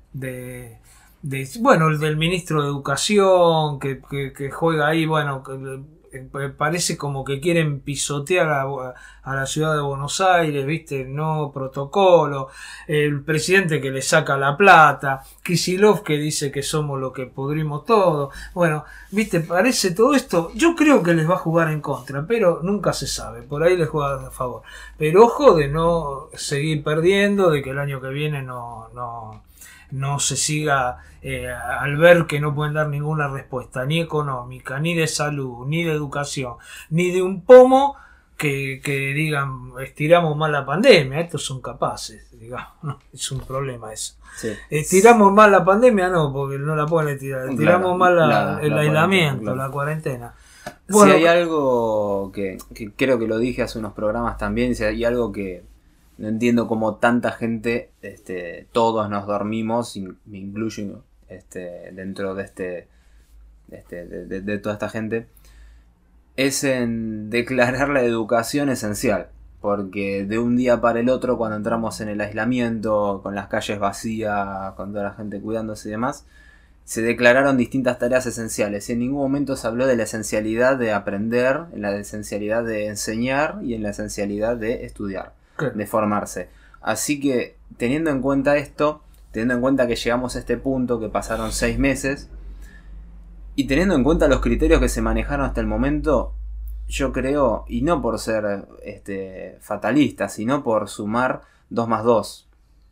bueno, el del ministro de Educación, que juega ahí, bueno, parece como que quieren pisotear a la ciudad de Buenos Aires, ¿viste? No protocolo, el presidente que le saca la plata, Kicillof que dice que somos lo que pudrimos todo. Bueno, ¿viste? Parece todo esto, yo creo que les va a jugar en contra, pero nunca se sabe, por ahí les juega a favor. Pero ojo de no seguir perdiendo, de que el año que viene no se siga, al ver que no pueden dar ninguna respuesta, ni económica, ni de salud, ni de educación, ni de un pomo, que digan, estiramos más la pandemia. Estos son capaces, digamos, ¿no? Es un problema eso. Sí. Estiramos más la pandemia, no, porque no la pueden estirar. Estiramos Claro, más el aislamiento, claro. la cuarentena. Bueno, si hay algo que creo que lo dije hace unos programas también, si hay algo que no entiendo cómo tanta gente, todos nos dormimos, y me incluyo dentro de de toda esta gente, es en declarar la educación esencial. Porque de un día para el otro, cuando entramos en el aislamiento, con las calles vacías, con toda la gente cuidándose y demás, se declararon distintas tareas esenciales. Y en ningún momento se habló de la esencialidad de aprender, en la esencialidad de enseñar y en la esencialidad de estudiar, de formarse. Así que, teniendo en cuenta esto, teniendo en cuenta que llegamos a este punto, que pasaron 6 meses, y teniendo en cuenta los criterios que se manejaron hasta el momento, yo creo, y no por ser fatalista, sino por sumar 2 más 2,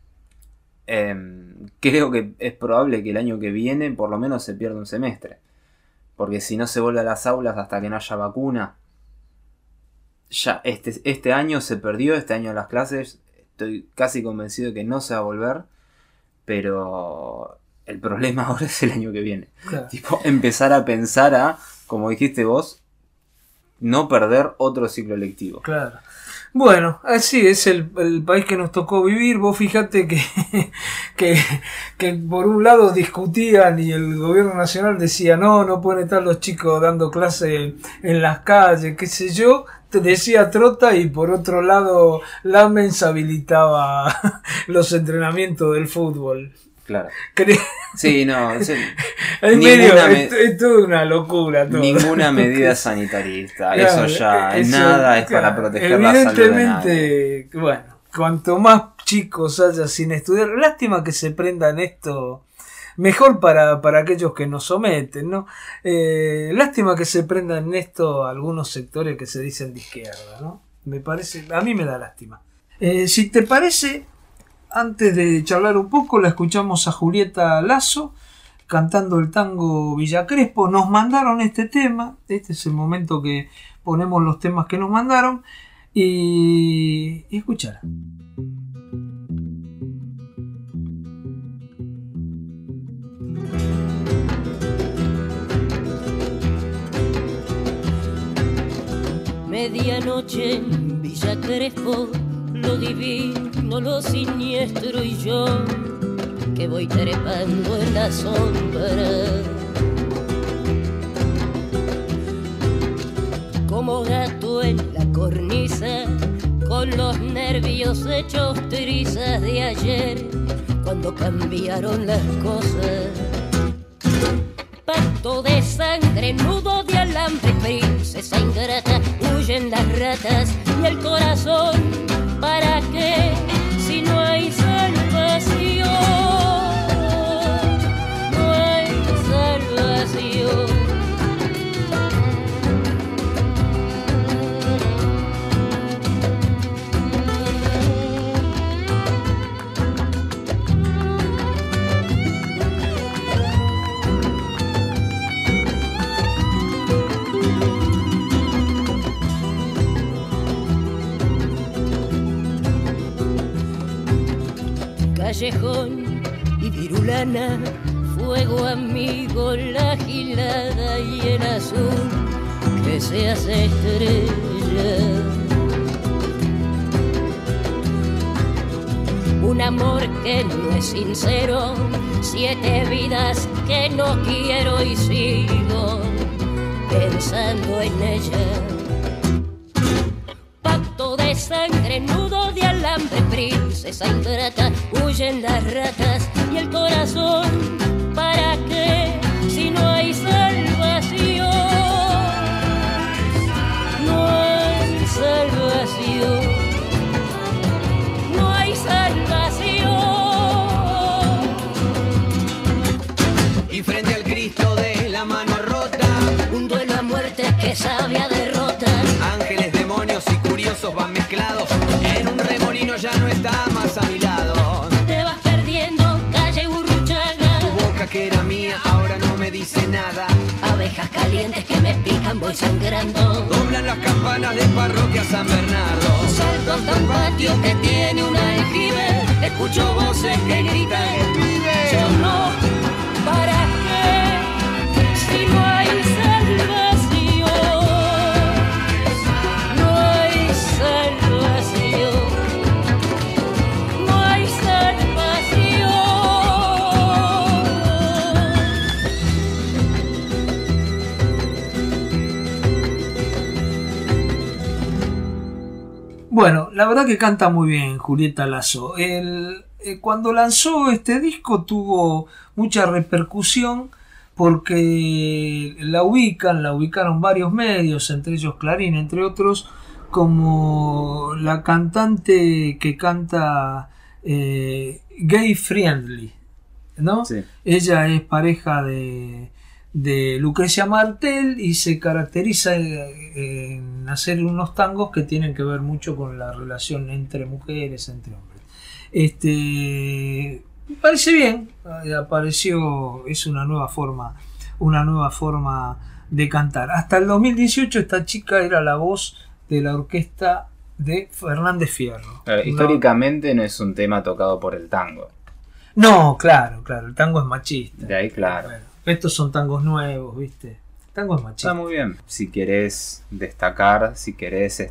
creo que es probable que el año que viene por lo menos se pierda un semestre. Porque si no se vuelve a las aulas hasta que no haya vacuna, ya este año se perdió, este año las clases, estoy casi convencido de que no se va a volver, pero el problema ahora es el año que viene. Claro. Tipo, empezar a pensar como dijiste vos, no perder otro ciclo lectivo. Claro. Bueno, así es el país que nos tocó vivir. Vos fíjate que por un lado discutían y el gobierno nacional decía no pueden estar los chicos dando clase en las calles, qué sé yo, te decía Trota, y por otro lado Lamens habilitaba los entrenamientos del fútbol. Claro. Sí, no. Es toda una locura. Todo. Ninguna medida sanitarista. Claro, eso ya nada es para proteger la salud de nadie. Evidentemente, bueno, cuanto más chicos haya sin estudiar, lástima que se prendan esto. Mejor para aquellos que nos someten, ¿no? Lástima que se prendan en esto algunos sectores que se dicen de izquierda, ¿no? Me parece, a mí me da lástima. Si te parece, antes de charlar un poco, la escuchamos a Julieta Lazo cantando el tango Villa Crespo. Nos mandaron este tema, este es el momento que ponemos los temas que nos mandaron, y escuchar. Medianoche en Villa Crespo, lo divino, lo siniestro, y yo que voy trepando en la sombra como gato en la cornisa, con los nervios hechos trizas de ayer, cuando cambiaron las cosas. Pacto de sangre, nudo de alambre, princesa ingrata, huyen las ratas y el corazón. ¿Para qué si no hay salvación? No hay salvación. callejón y virulana, fuego amigo, la gilada y el azul que se hace estrella. Un amor que no es sincero, 7 vidas que no quiero y sigo pensando en ella. Pacto de sangre, nudo de alambre, princesa ingrata, huyen las ratas y el corazón, ¿para qué? Si no hay salvación, no hay salvación. Y frente al Cristo de la mano rota, un duelo a muerte que sabe a derrota. Ángeles, demonios y curiosos van mezclados. En un remolino ya no está más a mi lado. Te vas perdiendo, calle Burruchaga. Tu boca que era mía ahora no me dice nada. Abejas calientes que me pican, voy sangrando. Doblan las campanas de parroquia San Bernardo. Salto hasta un patio que tiene un aljibe. Escucho voces que gritan el pibe. Yo no, ¿para qué? Si no hay salvación, no hay salvación, no hay salvación. Bueno, la verdad que canta muy bien Julieta Lazo. Cuando lanzó este disco tuvo mucha repercusión porque la ubicaron varios medios, entre ellos Clarín, entre otros, como la cantante que canta gay friendly, ¿no? Sí. Ella es pareja de Lucrecia Martel y se caracteriza en hacer unos tangos que tienen que ver mucho con la relación entre mujeres, entre hombres. Me parece bien, apareció, es una nueva forma de cantar. Hasta el 2018 esta chica era la voz de la orquesta de Fernández Fierro. Históricamente no es un tema tocado por el tango. No, claro, el tango es machista. De ahí, claro. Bueno, estos son tangos nuevos, ¿viste? El tango es machista. Está muy bien. Si querés destacar, si querés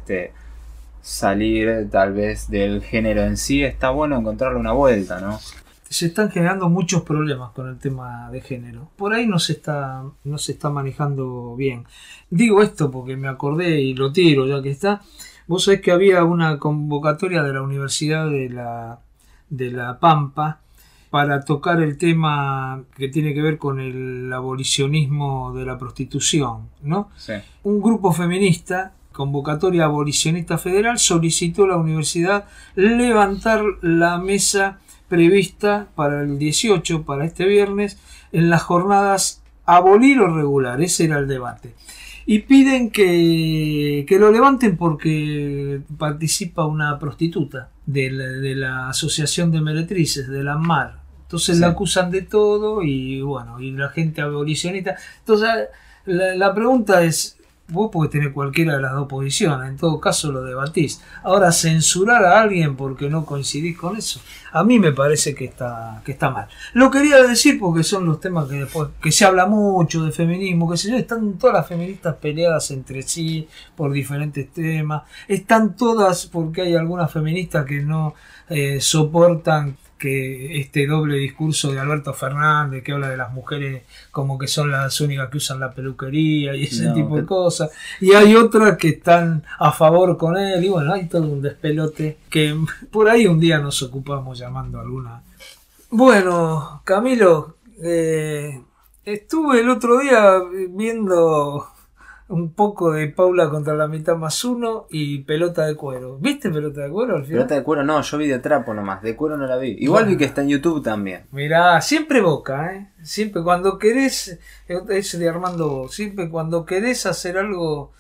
salir tal vez del género en sí, está bueno encontrarle una vuelta, ¿no? Se están generando muchos problemas con el tema de género. Por ahí no se está manejando bien. Digo esto porque me acordé y lo tiro ya que está. Vos sabés que había una convocatoria de la Universidad de la Pampa para tocar el tema que tiene que ver con el abolicionismo de la prostitución, ¿no? Sí. Un grupo feminista, Convocatoria Abolicionista Federal, solicitó a la universidad levantar la mesa prevista para el 18, para este viernes, en las jornadas abolir o regular. Ese era el debate. Y piden que lo levanten porque participa una prostituta de la Asociación de Meretrices, de la ANMAR. Entonces sí, la acusan de todo y bueno, y la gente abolicionista. Entonces la pregunta es, vos podés tener cualquiera de las dos posiciones, en todo caso lo debatís. Ahora, censurar a alguien porque no coincidís con eso, a mí me parece que está mal. Lo quería decir porque son los temas que después, que se habla mucho de feminismo, que sé yo, están todas las feministas peleadas entre sí por diferentes temas, están todas porque hay algunas feministas que no soportan que este doble discurso de Alberto Fernández, que habla de las mujeres como que son las únicas que usan la peluquería y ese tipo de cosas, y hay otras que están a favor con él, y bueno, hay todo un despelote que por ahí un día nos ocupamos llamando a alguna. Bueno, Camilo, estuve el otro día viendo un poco de Paula contra la mitad más uno y Pelota de Cuero. ¿Viste Pelota de Cuero al final? Pelota de Cuero no, yo vi de trapo nomás, de cuero no la vi. Igual vi que está en YouTube también. Mirá, siempre Boca, siempre cuando querés, es de Armando, siempre cuando querés hacer algo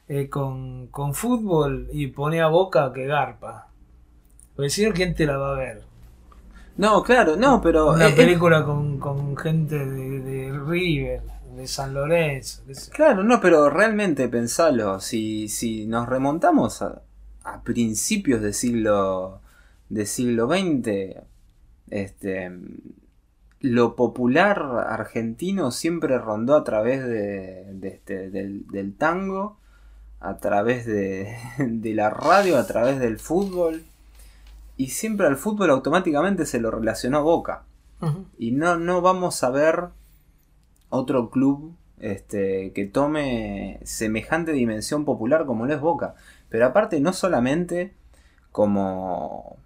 con fútbol y poné a Boca que garpa. Porque si no, ¿quién te la va a ver? No, claro, no, pero... Una película con gente de River, de San Lorenzo. Claro, no, pero realmente pensalo, si nos remontamos a principios del siglo XX, lo popular argentino siempre rondó a través del tango, a través de la radio, a través del fútbol, y siempre al fútbol automáticamente se lo relacionó a Boca. Uh-huh. Y no vamos a ver otro club que tome semejante dimensión popular como lo es Boca. Pero aparte no solamente como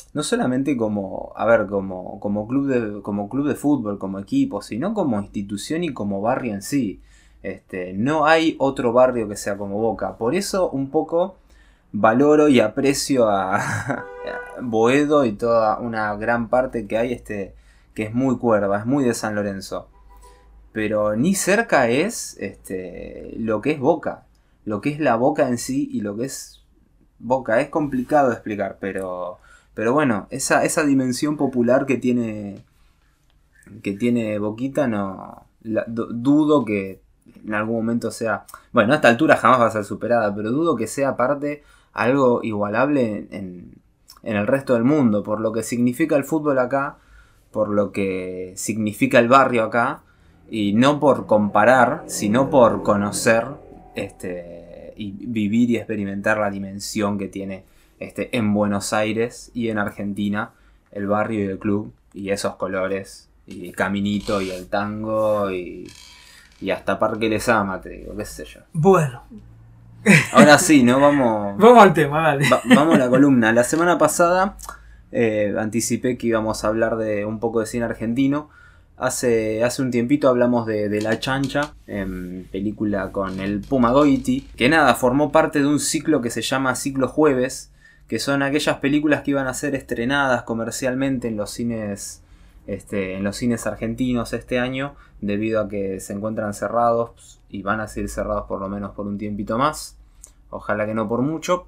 club de fútbol, como equipo, sino como institución y como barrio en sí. No hay otro barrio que sea como Boca. Por eso un poco valoro y aprecio a Boedo y toda una gran parte que hay que es muy cuerva, es muy de San Lorenzo. Pero ni cerca es lo que es Boca, lo que es la Boca en sí y lo que es Boca. Es complicado de explicar, pero bueno, esa dimensión popular que tiene Boquita, dudo que en algún momento sea, bueno, a esta altura jamás va a ser superada, pero dudo que sea aparte algo igualable en el resto del mundo, por lo que significa el fútbol acá, por lo que significa el barrio acá, y no por comparar, sino por conocer y vivir y experimentar la dimensión que tiene en Buenos Aires y en Argentina el barrio y el club, y esos colores, y Caminito y el tango y hasta Parque Les Ama, te digo, qué sé yo. Bueno, ahora sí, ¿no? Vamos al tema, dale. Vamos a la columna. La semana pasada anticipé que íbamos a hablar de un poco de cine argentino. Hace un tiempito hablamos de La Chancha, película con el Puma Goiti, que formó parte de un ciclo que se llama Ciclo Jueves, que son aquellas películas que iban a ser estrenadas comercialmente en los cines argentinos este año, debido a que se encuentran cerrados y van a seguir cerrados por lo menos por un tiempito más, ojalá que no por mucho.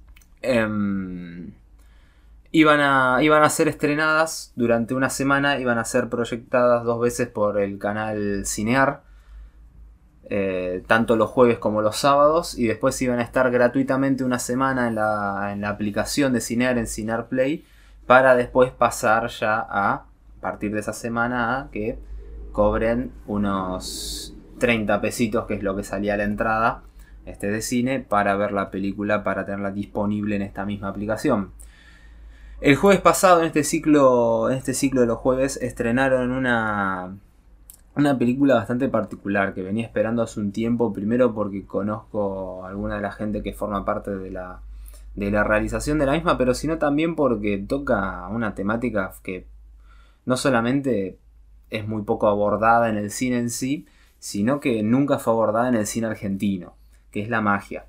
Iban a ser estrenadas durante una semana, iban a ser proyectadas 2 veces por el canal Cinear, tanto los jueves como los sábados, y después iban a estar gratuitamente una semana en la aplicación de Cinear, en Cinear Play, para después pasar ya a partir de esa semana a que cobren unos 30 pesitos, que es lo que salía a la entrada de cine, para ver la película, para tenerla disponible en esta misma aplicación. El jueves pasado, en este ciclo de los jueves, estrenaron una película bastante particular que venía esperando hace un tiempo, primero porque conozco a alguna de la gente que forma parte de la realización de la misma, pero sino también porque toca una temática que no solamente es muy poco abordada en el cine en sí, sino que nunca fue abordada en el cine argentino, que es la magia.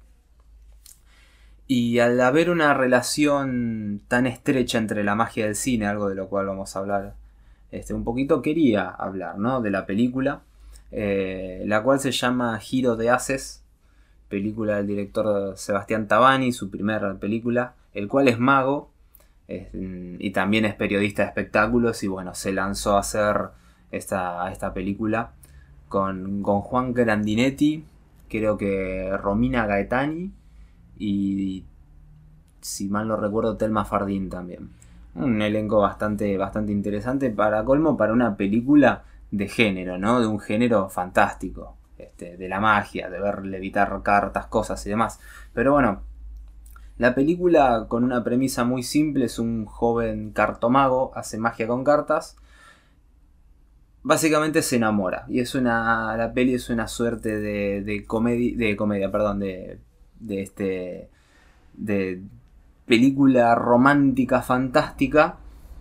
Y al haber una relación tan estrecha entre la magia y el cine, algo de lo cual vamos a hablar un poquito, quería hablar, ¿no?, de la película, la cual se llama Giro de Haces, película del director Sebastián Tabani, su primera película, el cual es mago, y también es periodista de espectáculos, y bueno, se lanzó a hacer esta película con Juan Grandinetti, creo que Romina Gaetani, y si mal no recuerdo Telma Fardín también. Un elenco bastante interesante, para colmo, para una película de género, ¿no? De un género fantástico, de la magia, de ver levitar cartas, cosas y demás. Pero bueno, la película, con una premisa muy simple, es un joven cartomago, hace magia con cartas, básicamente se enamora, y la peli es una suerte de película romántica fantástica,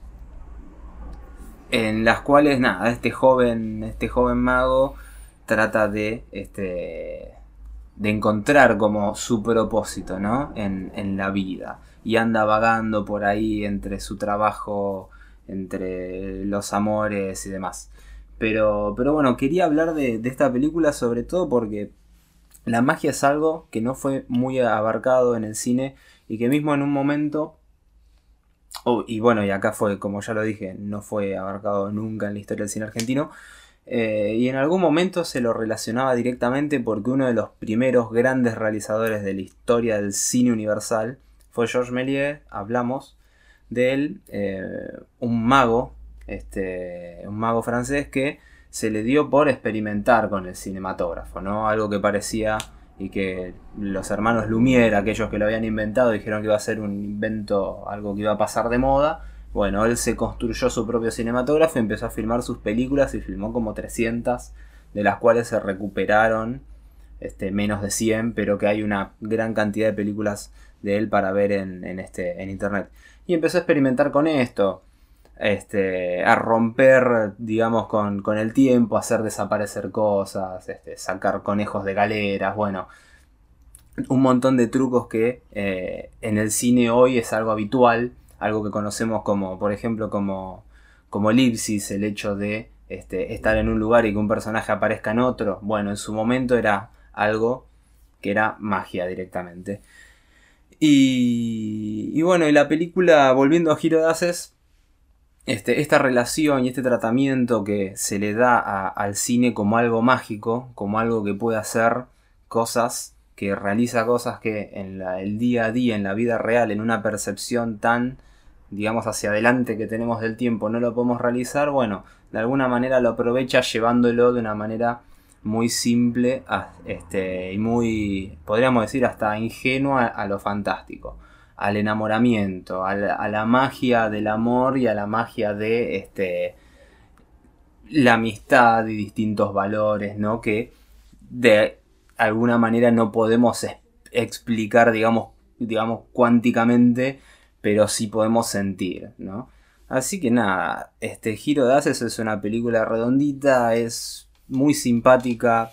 en las cuales este joven mago trata de encontrar como su propósito, ¿no?, en la vida, y anda vagando por ahí entre su trabajo, entre los amores y demás. Pero bueno, quería hablar de esta película sobre todo porque la magia es algo que no fue muy abarcado en el cine, y que mismo en un momento, y acá fue, como ya lo dije, no fue abarcado nunca en la historia del cine argentino, y en algún momento se lo relacionaba directamente porque uno de los primeros grandes realizadores de la historia del cine universal fue Georges Méliès. Hablamos de él, un mago francés que se le dio por experimentar con el cinematógrafo, ¿no? Algo que parecía, y que los hermanos Lumière, aquellos que lo habían inventado, dijeron que iba a ser un invento, algo que iba a pasar de moda. Bueno, él se construyó su propio cinematógrafo y empezó a filmar sus películas, y filmó como 300, de las cuales se recuperaron menos de 100, pero que hay una gran cantidad de películas de él para ver en internet. Y empezó a experimentar con esto, a romper, digamos, con el tiempo, hacer desaparecer cosas, sacar conejos de galeras, bueno, un montón de trucos que en el cine hoy es algo habitual, algo que conocemos como, por ejemplo, como elipsis, el hecho de estar en un lugar y que un personaje aparezca en otro. Bueno, en su momento era algo que era magia directamente. Y bueno, y la película, volviendo a Giro de Haces, esta relación y este tratamiento que se le da al cine como algo mágico, como algo que puede hacer cosas, que realiza cosas que en el día a día, en la vida real, en una percepción tan, digamos, hacia adelante que tenemos del tiempo, no lo podemos realizar. Bueno, de alguna manera lo aprovecha llevándolo de una manera muy simple y muy, podríamos decir, hasta ingenua a lo fantástico, al enamoramiento, a la magia del amor y a la magia de la amistad y distintos valores, ¿no? Que de alguna manera no podemos explicar, digamos cuánticamente, pero sí podemos sentir, ¿no? Así que nada, Giro de Haces es una película redondita, es muy simpática,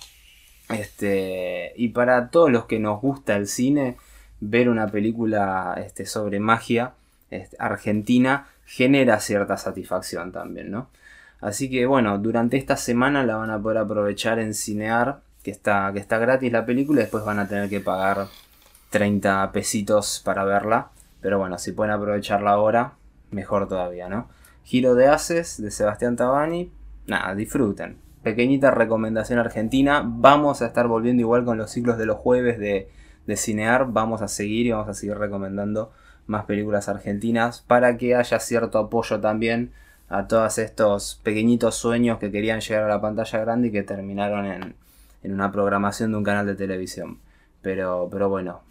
y para todos los que nos gusta el cine, ver una película sobre magia argentina genera cierta satisfacción también, ¿no? Así que bueno, durante esta semana la van a poder aprovechar en Cinear, que está gratis la película, y después van a tener que pagar 30 pesitos para verla. Pero bueno, si pueden aprovecharla ahora, mejor todavía, ¿no? Giro de Haces, de Sebastián Tabani. Nada, disfruten. Pequeñita recomendación argentina. Vamos a estar volviendo igual con los ciclos de los jueves de Cinear. Vamos a seguir recomendando más películas argentinas para que haya cierto apoyo también a todos estos pequeñitos sueños que querían llegar a la pantalla grande y que terminaron en una programación de un canal de televisión. Pero bueno,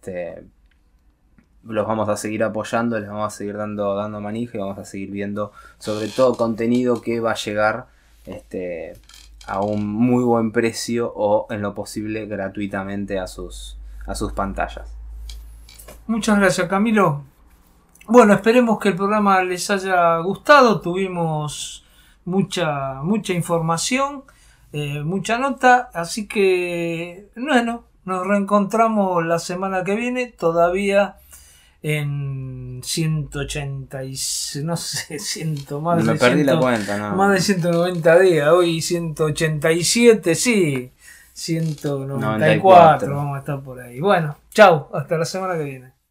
los vamos a seguir apoyando, les vamos a seguir dando manija y vamos a seguir viendo sobre todo contenido que va a llegar a un muy buen precio o en lo posible gratuitamente a sus pantallas. Muchas gracias, Camilo. Bueno, esperemos que el programa les haya gustado. Tuvimos mucha información, mucha nota, así que bueno, nos reencontramos la semana que viene, todavía en 180 y no sé, más me de perdí la cuenta, no. Más de 190 días, hoy 187, sí, 194, vamos a estar por ahí. Bueno, chau, hasta la semana que viene.